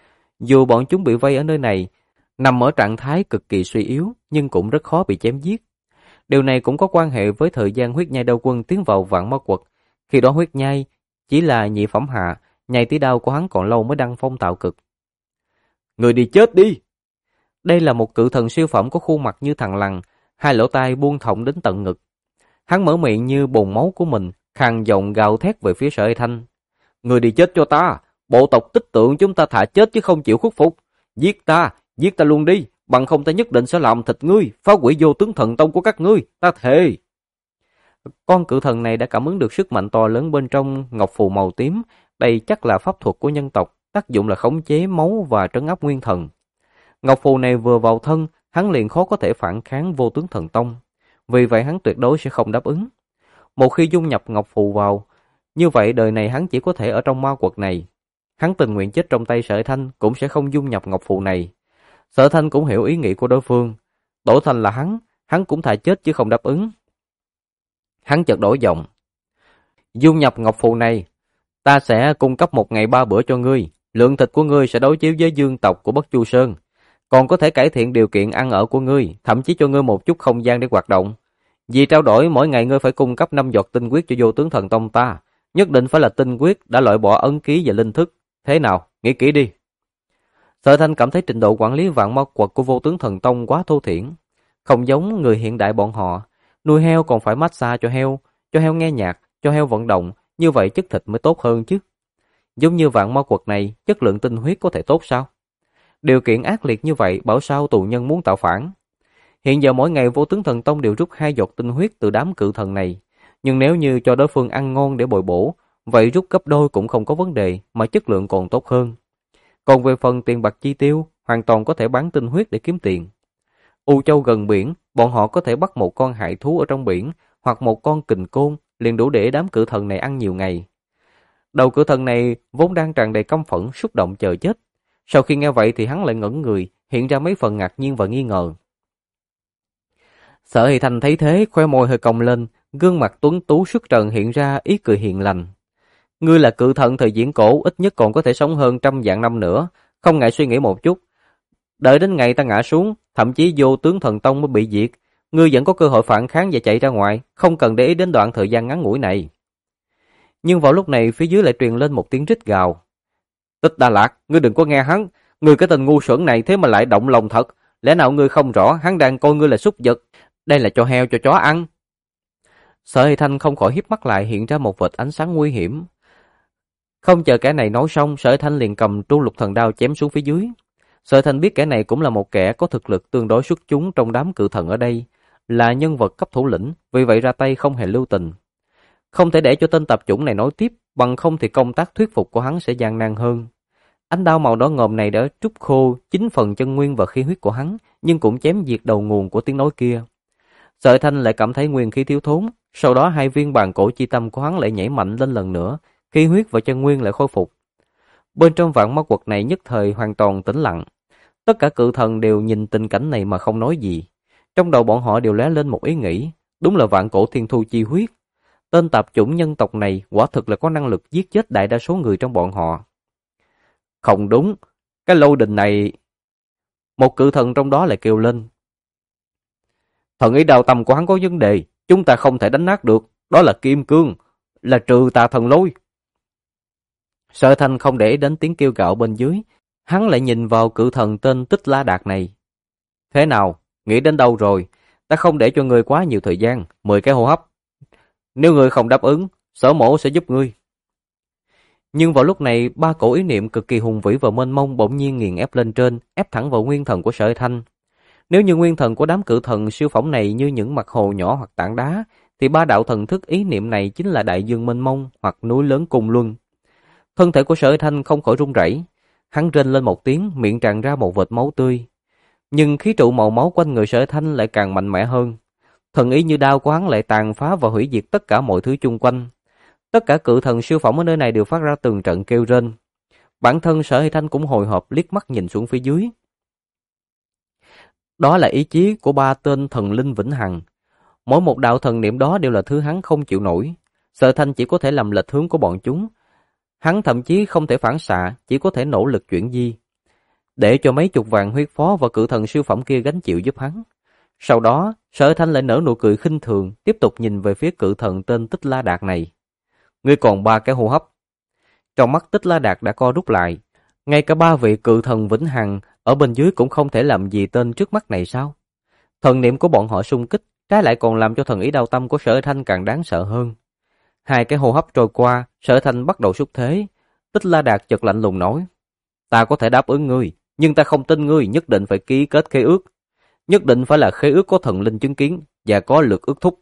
Dù bọn chúng bị vây ở nơi này, nằm ở trạng thái cực kỳ suy yếu, nhưng cũng rất khó bị chém giết. Điều này cũng có quan hệ với thời gian Huyết Nhai Đao Quân tiến vào Vạn Ma Quật. Khi đó Huyết Nhai chỉ là nhị phẩm hạ, nhai tí đao của hắn còn lâu mới đăng phong tạo cực. Người đi chết đi! Đây là một cự thần siêu phẩm có khuôn mặt như thằn lằn, hai lỗ tai buông thõng đến tận ngực. Hắn mở miệng như bồn máu của mình, khàn giọng gào thét về phía Sở Hệ Thanh. Người đi chết cho ta! Bộ tộc Tích Tượng chúng ta thà chết chứ không chịu khuất phục. Giết ta luôn đi, bằng không ta nhất định sẽ làm thịt ngươi, phá hủy Vô Tướng Thần Tông của các ngươi, ta thề. Con cự thần này đã cảm ứng được sức mạnh to lớn bên trong ngọc phù màu tím, đây chắc là pháp thuật của nhân tộc, tác dụng là khống chế máu và trấn áp nguyên thần. Ngọc phù này vừa vào thân, hắn liền khó có thể phản kháng Vô Tướng Thần Tông, vì vậy hắn tuyệt đối sẽ không đáp ứng. Một khi dung nhập ngọc phù vào, như vậy đời này hắn chỉ có thể ở trong ma quật này. Hắn tình nguyện chết trong tay Sở Thanh cũng sẽ không dung nhập ngọc phù này. Sở Thanh cũng hiểu ý nghĩ của đối phương, đổi thành là hắn cũng thà chết chứ không đáp ứng. Hắn chợt đổi giọng. Dung nhập ngọc phù này, ta sẽ cung cấp 1 ngày 3 bữa cho ngươi, lượng thịt của ngươi sẽ đối chiếu với dương tộc của Bất Chu Sơn, còn có thể cải thiện điều kiện ăn ở của ngươi, thậm chí cho ngươi một chút không gian để hoạt động. Vì trao đổi mỗi ngày ngươi phải cung cấp 5 giọt tinh huyết cho Vô Tướng Thần Tông ta, nhất định phải là tinh huyết đã loại bỏ ấn ký và linh thức. Thế nào, nghĩ kỹ đi. Sở Thanh cảm thấy trình độ quản lý Vạn Ma Quật của Vô Tướng Thần Tông quá thô thiển, không giống người hiện đại bọn họ. Nuôi heo còn phải massage cho heo nghe nhạc, cho heo vận động, như vậy chất thịt mới tốt hơn chứ. Giống như Vạn Ma Quật này, chất lượng tinh huyết có thể tốt sao? Điều kiện ác liệt như vậy, bảo sao tù nhân muốn tạo phản. Hiện giờ mỗi ngày Vô Tướng Thần Tông đều rút 2 giọt tinh huyết từ đám cự thần này, nhưng nếu như cho đối phương ăn ngon để bồi bổ, vậy rút gấp đôi cũng không có vấn đề, mà chất lượng còn tốt hơn. Còn về phần tiền bạc chi tiêu, hoàn toàn có thể bán tinh huyết để kiếm tiền. U Châu gần biển, bọn họ có thể bắt một con hải thú ở trong biển, hoặc một con kình côn, liền đủ để đám cự thần này ăn nhiều ngày. Đầu cự thần này vốn đang tràn đầy căm phẫn, xúc động chờ chết. Sau khi nghe vậy thì hắn lại ngẩn người, hiện ra mấy phần ngạc nhiên và nghi ngờ. Sở Hy Thanh thấy thế, khoe môi hơi cong lên, gương mặt tuấn tú xuất trần hiện ra ý cười hiền lành. Ngươi là cự thần thời diễn cổ, ít nhất còn có thể sống hơn 100 vạn năm nữa, không ngại suy nghĩ một chút. Đợi đến ngày ta ngã xuống, thậm chí vô tướng thần tông mới bị diệt, ngươi vẫn có cơ hội phản kháng và chạy ra ngoài, không cần để ý đến đoạn thời gian ngắn ngủi này. Nhưng vào lúc này phía dưới lại truyền lên một tiếng rít gào. Tích Đà Lạc, ngươi đừng có nghe hắn, ngươi cái tên ngu xuẩn này thế mà lại động lòng thật, lẽ nào ngươi không rõ hắn đang coi ngươi là súc vật, đây là cho heo cho chó ăn. Sở Hy Thanh không khỏi híp mắt lại, hiện ra một vệt ánh sáng nguy hiểm. Không chờ kẻ này nói xong, Sở Hy Thanh liền cầm Tru Lục Thần Đao chém xuống phía dưới. Sở Hy Thanh biết kẻ này cũng là một kẻ có thực lực tương đối xuất chúng trong đám cự thần ở đây, là nhân vật cấp thủ lĩnh, vì vậy ra tay không hề lưu tình. Không thể để cho tên tạp chủng này nói tiếp, bằng không thì công tác thuyết phục của hắn sẽ gian nan hơn. Ánh đao màu đỏ ngòm này đã trút khô 9 phần chân nguyên và khí huyết của hắn, nhưng cũng chém diệt đầu nguồn của tiếng nói kia. Sở Hy Thanh lại cảm thấy nguyên khí thiếu thốn, sau đó 2 viên bàn cổ chi tâm của hắn lại nhảy mạnh lên lần nữa, khí huyết và chân nguyên lại khôi phục. Bên trong vạn ma quật này nhất thời hoàn toàn tĩnh lặng. Tất cả cự thần đều nhìn tình cảnh này mà không nói gì. Trong đầu bọn họ đều lóe lên một ý nghĩ, đúng là vạn cổ thiên thu chi huyết. Tên tạp chủng nhân tộc này quả thực là có năng lực giết chết đại đa số người trong bọn họ. Không đúng, cái lô đình này... Một cự thần trong đó lại kêu lên. Thần ý đào tâm của hắn có vấn đề, chúng ta không thể đánh nát được, đó là kim cương, là trừ tà thần lôi. Sở Thanh không để đến tiếng kêu gạo bên dưới, hắn lại nhìn vào cự thần tên Tích La Đạt này. Thế nào, nghĩ đến đâu rồi? Ta không để cho ngươi quá nhiều thời gian, 10 cái hô hấp. Nếu ngươi không đáp ứng, Sở Mỗ sẽ giúp ngươi. Nhưng vào lúc này, 3 cổ ý niệm cực kỳ hùng vĩ và mênh mông bỗng nhiên nghiền ép lên trên, ép thẳng vào nguyên thần của Sở Thanh. Nếu như nguyên thần của đám cự thần siêu phỏng này như những mặt hồ nhỏ hoặc tảng đá, thì 3 đạo thần thức ý niệm này chính là đại dương mênh mông hoặc núi lớn cung luân. Thân thể của Sở Thanh không khỏi run rẩy, hắn rên lên một tiếng, miệng tràn ra một vệt máu tươi. Nhưng khí trụ màu máu quanh người Sở Thanh lại càng mạnh mẽ hơn. Thần ý như đao của hắn lại tàn phá và hủy diệt tất cả mọi thứ chung quanh. Tất cả cự thần siêu phỏng ở nơi này đều phát ra từng trận kêu rên. Bản thân Sở Thanh cũng hồi hộp liếc mắt nhìn xuống phía dưới. Đó là ý chí của 3 tên thần linh vĩnh hằng. Mỗi một đạo thần niệm đó đều là thứ hắn không chịu nổi. Sở Thanh chỉ có thể làm lệch hướng của bọn chúng. Hắn thậm chí không thể phản xạ, chỉ có thể nỗ lực chuyển di, để cho mấy chục vạn huyết phó và cự thần siêu phẩm kia gánh chịu giúp hắn. Sau đó, Sở Thanh lại nở nụ cười khinh thường, tiếp tục nhìn về phía cự thần tên Tích La Đạt này. Ngươi còn 3 cái hô hấp. Trong mắt Tích La Đạt đã co rút lại. Ngay cả 3 vị cự thần vĩnh hằng ở bên dưới cũng không thể làm gì tên trước mắt này sao? Thần niệm của bọn họ xung kích, trái lại còn làm cho thần ý đao tâm của Sở Thanh càng đáng sợ hơn. 2 cái hô hấp trôi qua, Sở Thanh bắt đầu xúc thế. Tích La Đạt chợt lạnh lùng nói: Ta có thể đáp ứng ngươi, nhưng ta không tin ngươi nhất định phải ký kết khế ước. Nhất định phải là khế ước có thần linh chứng kiến và có lực ước thúc.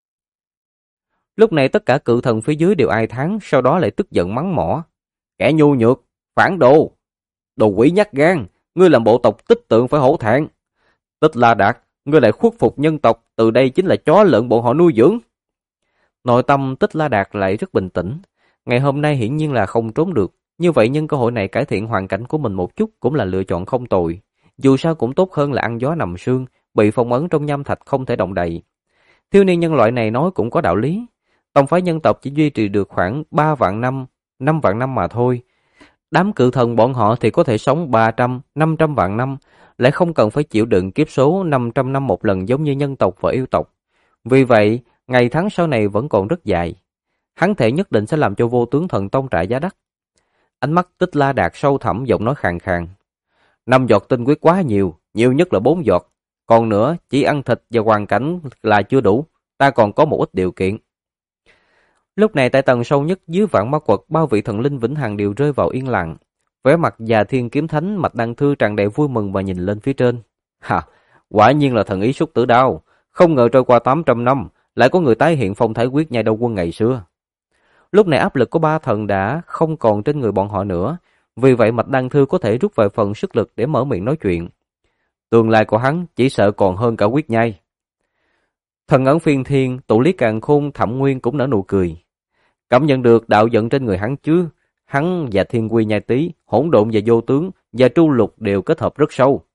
Lúc này tất cả cự thần phía dưới đều ai thán, sau đó lại tức giận mắng mỏ. Kẻ nhu nhược, phản đồ, đồ quỷ nhát gan, ngươi làm bộ tộc Tích Tượng phải hổ thẹn. Tích La Đạt, ngươi lại khuất phục nhân tộc, từ đây chính là chó lợn bọn họ nuôi dưỡng. Nội tâm Tích La Đạt lại rất bình tĩnh. Ngày hôm nay hiển nhiên là không trốn được. Như vậy nhân cơ hội này cải thiện hoàn cảnh của mình một chút cũng là lựa chọn không tồi. Dù sao cũng tốt hơn là ăn gió nằm sương, bị phong ấn trong nham thạch không thể động đậy. Thiếu niên nhân loại này nói cũng có đạo lý. Tông phái nhân tộc chỉ duy trì được khoảng 3 vạn năm, 5 vạn năm mà thôi. Đám cự thần bọn họ thì có thể sống 300, 500 vạn năm, lại không cần phải chịu đựng kiếp số 500 năm một lần giống như nhân tộc và yêu tộc. Vì vậy, ngày tháng sau này vẫn còn rất dài. Hắn thể nhất định sẽ làm cho vô tướng thần tông trả giá đắt. Ánh mắt Tích La Đạt sâu thẳm, giọng nói khàn khàn. 5 giọt tinh huyết quá nhiều, nhiều nhất là 4 giọt. Còn nữa, chỉ ăn thịt và hoàn cảnh là chưa đủ, ta còn có một ít điều kiện. Lúc này tại tầng sâu nhất dưới vạn ma quật, bao vị thần linh vĩnh hằng đều rơi vào yên lặng. Vẻ mặt già thiên kiếm thánh Mạch Đăng Thư tràn đầy vui mừng và nhìn lên phía trên. Hà, quả nhiên là thần ý Súc Tử Đao. Không ngờ trôi qua 800 năm, lại có người tái hiện phong thái quyết nhai đầu quân ngày xưa. Lúc này áp lực của 3 thần đã không còn trên người bọn họ nữa. Vì vậy Mạch Đăng Thư có thể rút vài phần sức lực để mở miệng nói chuyện. Tương lai của hắn chỉ sợ còn hơn cả quyết nhai. Thần ấn phiên thiên, tụ lý càn khôn, Thẩm Nguyên cũng nở nụ cười. Cảm nhận được đạo giận trên người hắn chứ? Hắn và Thiên Quy Nhai Tý, Hỗn Độn và Vô Tướng và Tru Lục đều kết hợp rất sâu.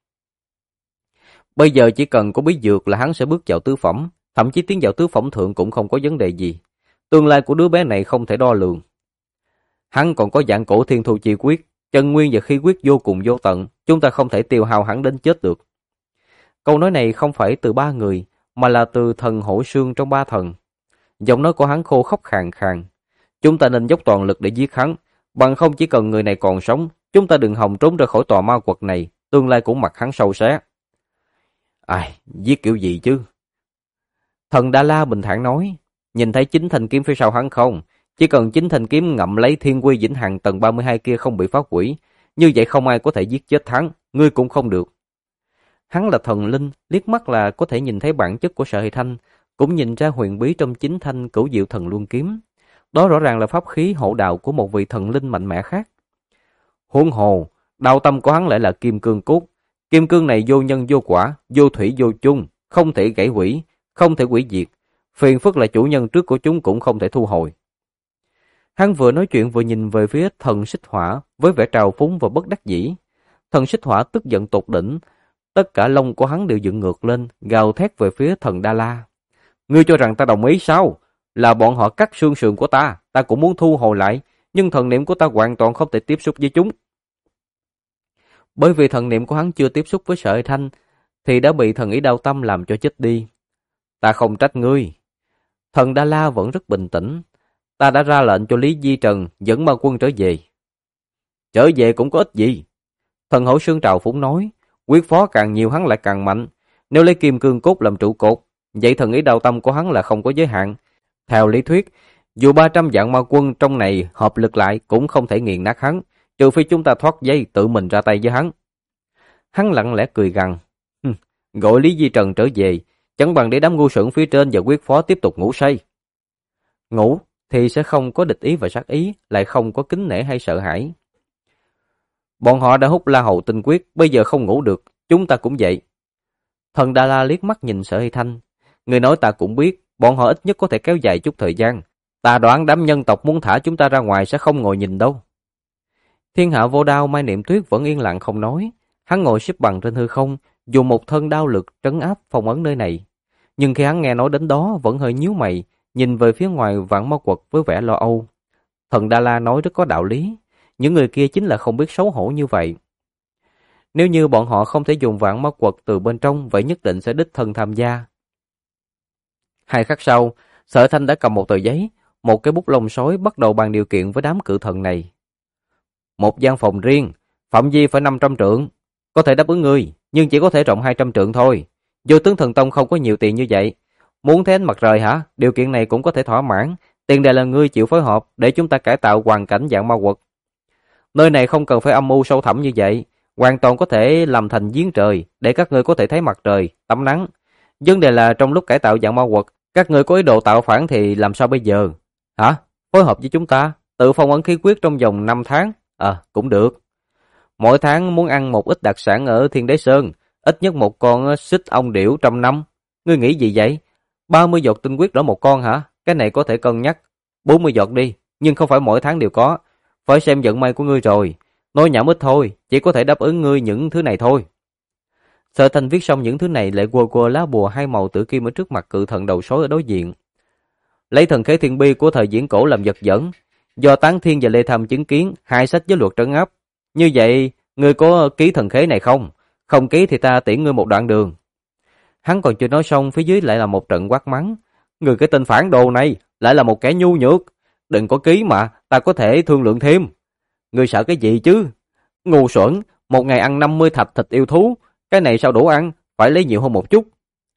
Bây giờ chỉ cần có bí dược là hắn sẽ bước vào tứ phẩm, thậm chí tiến vào tứ phẩm thượng cũng không có vấn đề gì. Tương lai của đứa bé này không thể đo lường. Hắn còn có Vạn Cổ Thiên Thu Chi Quyết, chân nguyên và khí quyết vô cùng vô tận, chúng ta không thể tiêu hao hắn đến chết được. Câu nói này không phải từ ba người, mà là từ thần Hổ Xương trong ba thần. Giọng nói của hắn khô khốc khàn khàn. Chúng ta nên dốc toàn lực để giết hắn, bằng không chỉ cần người này còn sống, chúng ta đừng hòng trốn ra khỏi tòa ma quật này, tương lai cũng mặc hắn sâu xé. Ai, giết kiểu gì chứ? Thần Đa La bình thản nói, nhìn thấy chính thanh kiếm phía sau hắn không? Chỉ cần chính thanh kiếm ngậm lấy Thiên Quy Vĩnh Hằng tầng 32 kia không bị phá hủy, như vậy không ai có thể giết chết hắn, ngươi cũng không được. Hắn là thần linh, liếc mắt là có thể nhìn thấy bản chất của Sở Hệ Thanh, cũng nhìn ra huyền bí trong chính thanh Cửu Diệu Thần Luân kiếm. Đó rõ ràng là pháp khí hộ đạo của một vị thần linh mạnh mẽ khác. Huống hồ, đạo tâm của hắn lại là kim cương cốt. Kim cương này vô nhân vô quả, vô thủy vô chung, không thể gãy hủy, không thể hủy diệt. Phiền phức là chủ nhân trước của chúng cũng không thể thu hồi. Hắn vừa nói chuyện vừa nhìn về phía thần Xích Hỏa với vẻ trào phúng và bất đắc dĩ. Thần Xích Hỏa tức giận tột đỉnh, tất cả lông của hắn đều dựng ngược lên, gào thét về phía thần Đa La. Ngươi cho rằng ta đồng ý sao? Là bọn họ cắt xương sườn của ta cũng muốn thu hồi lại, nhưng thần niệm của ta hoàn toàn không thể tiếp xúc với chúng. Bởi vì thần niệm của hắn chưa tiếp xúc với Sở Hệ Thanh, thì đã bị thần ý đao tâm làm cho chết đi. Ta không trách ngươi. Thần Đa La vẫn rất bình tĩnh. Ta đã ra lệnh cho Lý Di Trần dẫn ma quân trở về. Trở về cũng có ích gì? Thần Hổ Xương trào phúng nói, quyết phó càng nhiều hắn lại càng mạnh. Nếu lấy kim cương cốt làm trụ cột, vậy thần ý đao tâm của hắn là không có giới hạn. Theo lý thuyết, dù 300 vạn ma quân trong này hợp lực lại cũng không thể nghiền nát hắn, trừ phi chúng ta thoát dây tự mình ra tay với hắn. Hắn lặng lẽ cười gằn, gọi Lý Di Trần trở về, chẳng bằng để đám ngu xuẩn phía trên và quyết phó tiếp tục ngủ say. Ngủ thì sẽ không có địch ý và sát ý, lại không có kính nể hay sợ hãi. Bọn họ đã hút La Hầu tinh quyết, bây giờ không ngủ được, chúng ta cũng vậy. Thần Đa La liếc mắt nhìn Sở Hy Thanh, người nói ta cũng biết, bọn họ ít nhất có thể kéo dài chút thời gian. Ta đoán đám nhân tộc muốn thả chúng ta ra ngoài sẽ không ngồi nhìn đâu. Thiên Hạ Vô Đao Mai Niệm Tuyết vẫn yên lặng không nói, hắn ngồi xếp bằng trên hư không, dùng một thân đao lực trấn áp phong ấn nơi này. Nhưng khi hắn nghe nói đến đó vẫn hơi nhíu mày, nhìn về phía ngoài Vạn Ma Quật với vẻ lo âu. Thần Đa La nói rất có đạo lý, những người kia chính là không biết xấu hổ như vậy. Nếu như bọn họ không thể dùng Vạn Ma Quật từ bên trong, vậy nhất định sẽ đích thân tham gia. 2 khắc sau, Sở Thanh đã cầm một tờ giấy, một cái bút lông sói bắt đầu bàn điều kiện với đám cự thần này. Một gian phòng riêng, phạm vi phải 500 trượng, có thể đáp ứng ngươi, nhưng chỉ có thể rộng 200 trượng thôi. Vô Tướng Thần Tông không có nhiều tiền như vậy. Muốn thế ánh mặt trời hả? Điều kiện này cũng có thể thỏa mãn. Tiền đề là ngươi chịu phối hợp để chúng ta cải tạo hoàn cảnh Vạn Ma Quật. Nơi này không cần phải âm mưu sâu thẳm như vậy, hoàn toàn có thể làm thành giếng trời để các ngươi có thể thấy mặt trời, tắm nắng. Vấn đề là trong lúc cải tạo Vạn Ma Quật, các ngươi có ý đồ tạo phản thì làm sao bây giờ? Hả? Phối hợp với chúng ta, tự phong ấn khí quyết trong vòng 5 tháng? Cũng được. Mỗi tháng muốn ăn một ít đặc sản ở Thiên Đế Sơn, ít nhất một con xích ong điểu 100 năm. Ngươi nghĩ gì vậy? 30 giọt tinh quyết đổi một con hả? Cái này có thể cân nhắc. 40 giọt đi, nhưng không phải mỗi tháng đều có. Phải xem vận may của ngươi rồi. Nói nhảm ít thôi, chỉ có thể đáp ứng ngươi những thứ này thôi. Sở Thanh viết xong những thứ này lại quơ quơ lá bùa 2 màu tử kim ở trước mặt cự thần đầu sói ở đối diện. Lấy thần khế thiên bi của thời diễn cổ làm vật dẫn, do Tán Thiên và Lê Tham chứng kiến 2 sách giới luật trấn áp. Như vậy, ngươi có ký thần khế này không? Không ký thì ta tiễn ngươi một đoạn đường. Hắn còn chưa nói xong, phía dưới lại là một trận quát mắng. Người cái tên phản đồ này lại là một kẻ nhu nhược. Đừng có ký mà, ta có thể thương lượng thêm. Ngươi sợ cái gì chứ? Ngu xuẩn, một ngày ăn 50 thạch thịt yêu thú, cái này sao đủ ăn, phải lấy nhiều hơn một chút.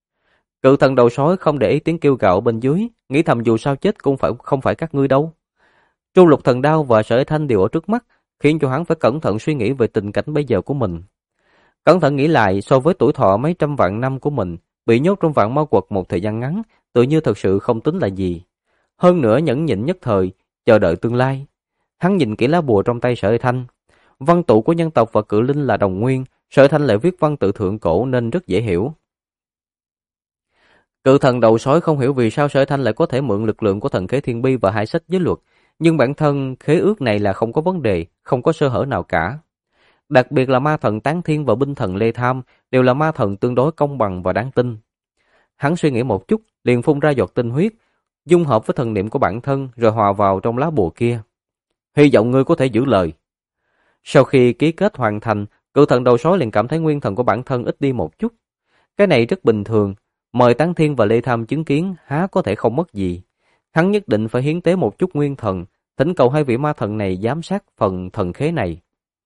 Cự thần đầu sói không để ý tiếng kêu gào bên dưới, nghĩ thầm dù sao chết cũng không phải các ngươi đâu. Tru Lục Thần Đao và Sở Thanh đều ở trước mắt, khiến cho hắn phải cẩn thận suy nghĩ về tình cảnh bây giờ của mình. Cẩn thận nghĩ lại, so với tuổi thọ mấy trăm vạn năm của mình, bị nhốt trong Vạn Ma Quật một thời gian ngắn, tự như thật sự không tính là gì. Hơn nữa nhẫn nhịn nhất thời, chờ đợi tương lai. Hắn nhìn kỹ lá bùa trong tay Sở Thanh. Văn tự của nhân tộc và cự linh là đồng nguyên, Sở Thanh lại viết văn tự thượng cổ nên rất dễ hiểu. Cự thần đầu sói không hiểu vì sao Sở Thanh lại có thể mượn lực lượng của thần khế thiên bi và hai sách giới luật, nhưng bản thân khế ước này là không có vấn đề, không có sơ hở nào cả. Đặc biệt là ma thần Tán Thiên và binh thần Lê Tham đều là ma thần tương đối công bằng và đáng tin. Hắn suy nghĩ một chút, liền phun ra giọt tinh huyết, dung hợp với thần niệm của bản thân rồi hòa vào trong lá bùa kia. Hy vọng ngươi có thể giữ lời. Sau khi ký kết hoàn thành, cự thần đầu sói liền cảm thấy nguyên thần của bản thân ít đi một chút. Cái này rất bình thường, mời Tán Thiên và Lê Tham chứng kiến há có thể không mất gì. Hắn nhất định phải hiến tế một chút nguyên thần, thỉnh cầu hai vị ma thần này giám sát phần thần khế này.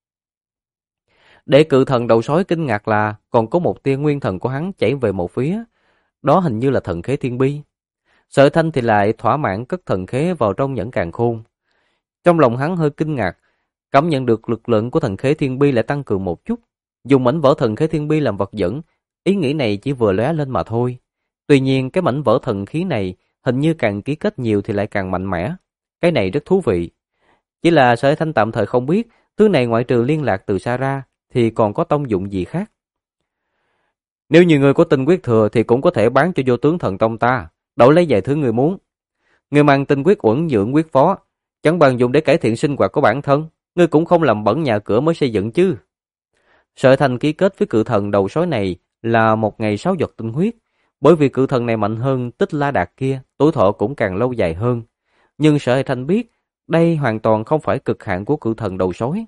Để cự thần đầu sói kinh ngạc là còn có một tia nguyên thần của hắn chảy về một phía, đó hình như là thần khế thiên bi. Sở Thanh thì lại thỏa mãn cất thần khế vào trong nhẫn càn khôn. Trong lòng hắn hơi kinh ngạc, cảm nhận được lực lượng của thần khế thiên bi lại tăng cường một chút. Dùng mảnh vỡ thần khế thiên bi làm vật dẫn, ý nghĩ này chỉ vừa lóe lên mà thôi. Tuy nhiên cái mảnh vỡ thần khí này hình như càng ký kết nhiều thì lại càng mạnh mẽ. Cái này rất thú vị. Chỉ là Sở Thanh tạm thời không biết, thứ này ngoại trừ liên lạc từ xa ra thì còn có công dụng gì khác. Nếu như người có tinh quyết thừa thì cũng có thể bán cho vô tướng thần tông ta, đổi lấy vài thứ người muốn. Người mang tinh quyết uẩn dưỡng quyết phó, chẳng bằng dùng để cải thiện sinh hoạt của bản thân, ngươi cũng không làm bẩn nhà cửa mới xây dựng chứ. Sở Thanh ký kết với cự thần đầu sói này là một ngày 6 giọt tinh huyết, bởi vì cự thần này mạnh hơn Tích La Đạt kia, tuổi thọ cũng càng lâu dài hơn. Nhưng Sở Thanh biết, đây hoàn toàn không phải cực hạn của cự thần đầu sói.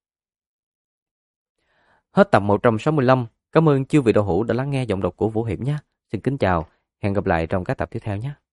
Hết tập 165. Cảm ơn chư vị đạo hữu đã lắng nghe giọng đọc của Vũ Hiệp nhé. Xin kính chào, hẹn gặp lại trong các tập tiếp theo nhé.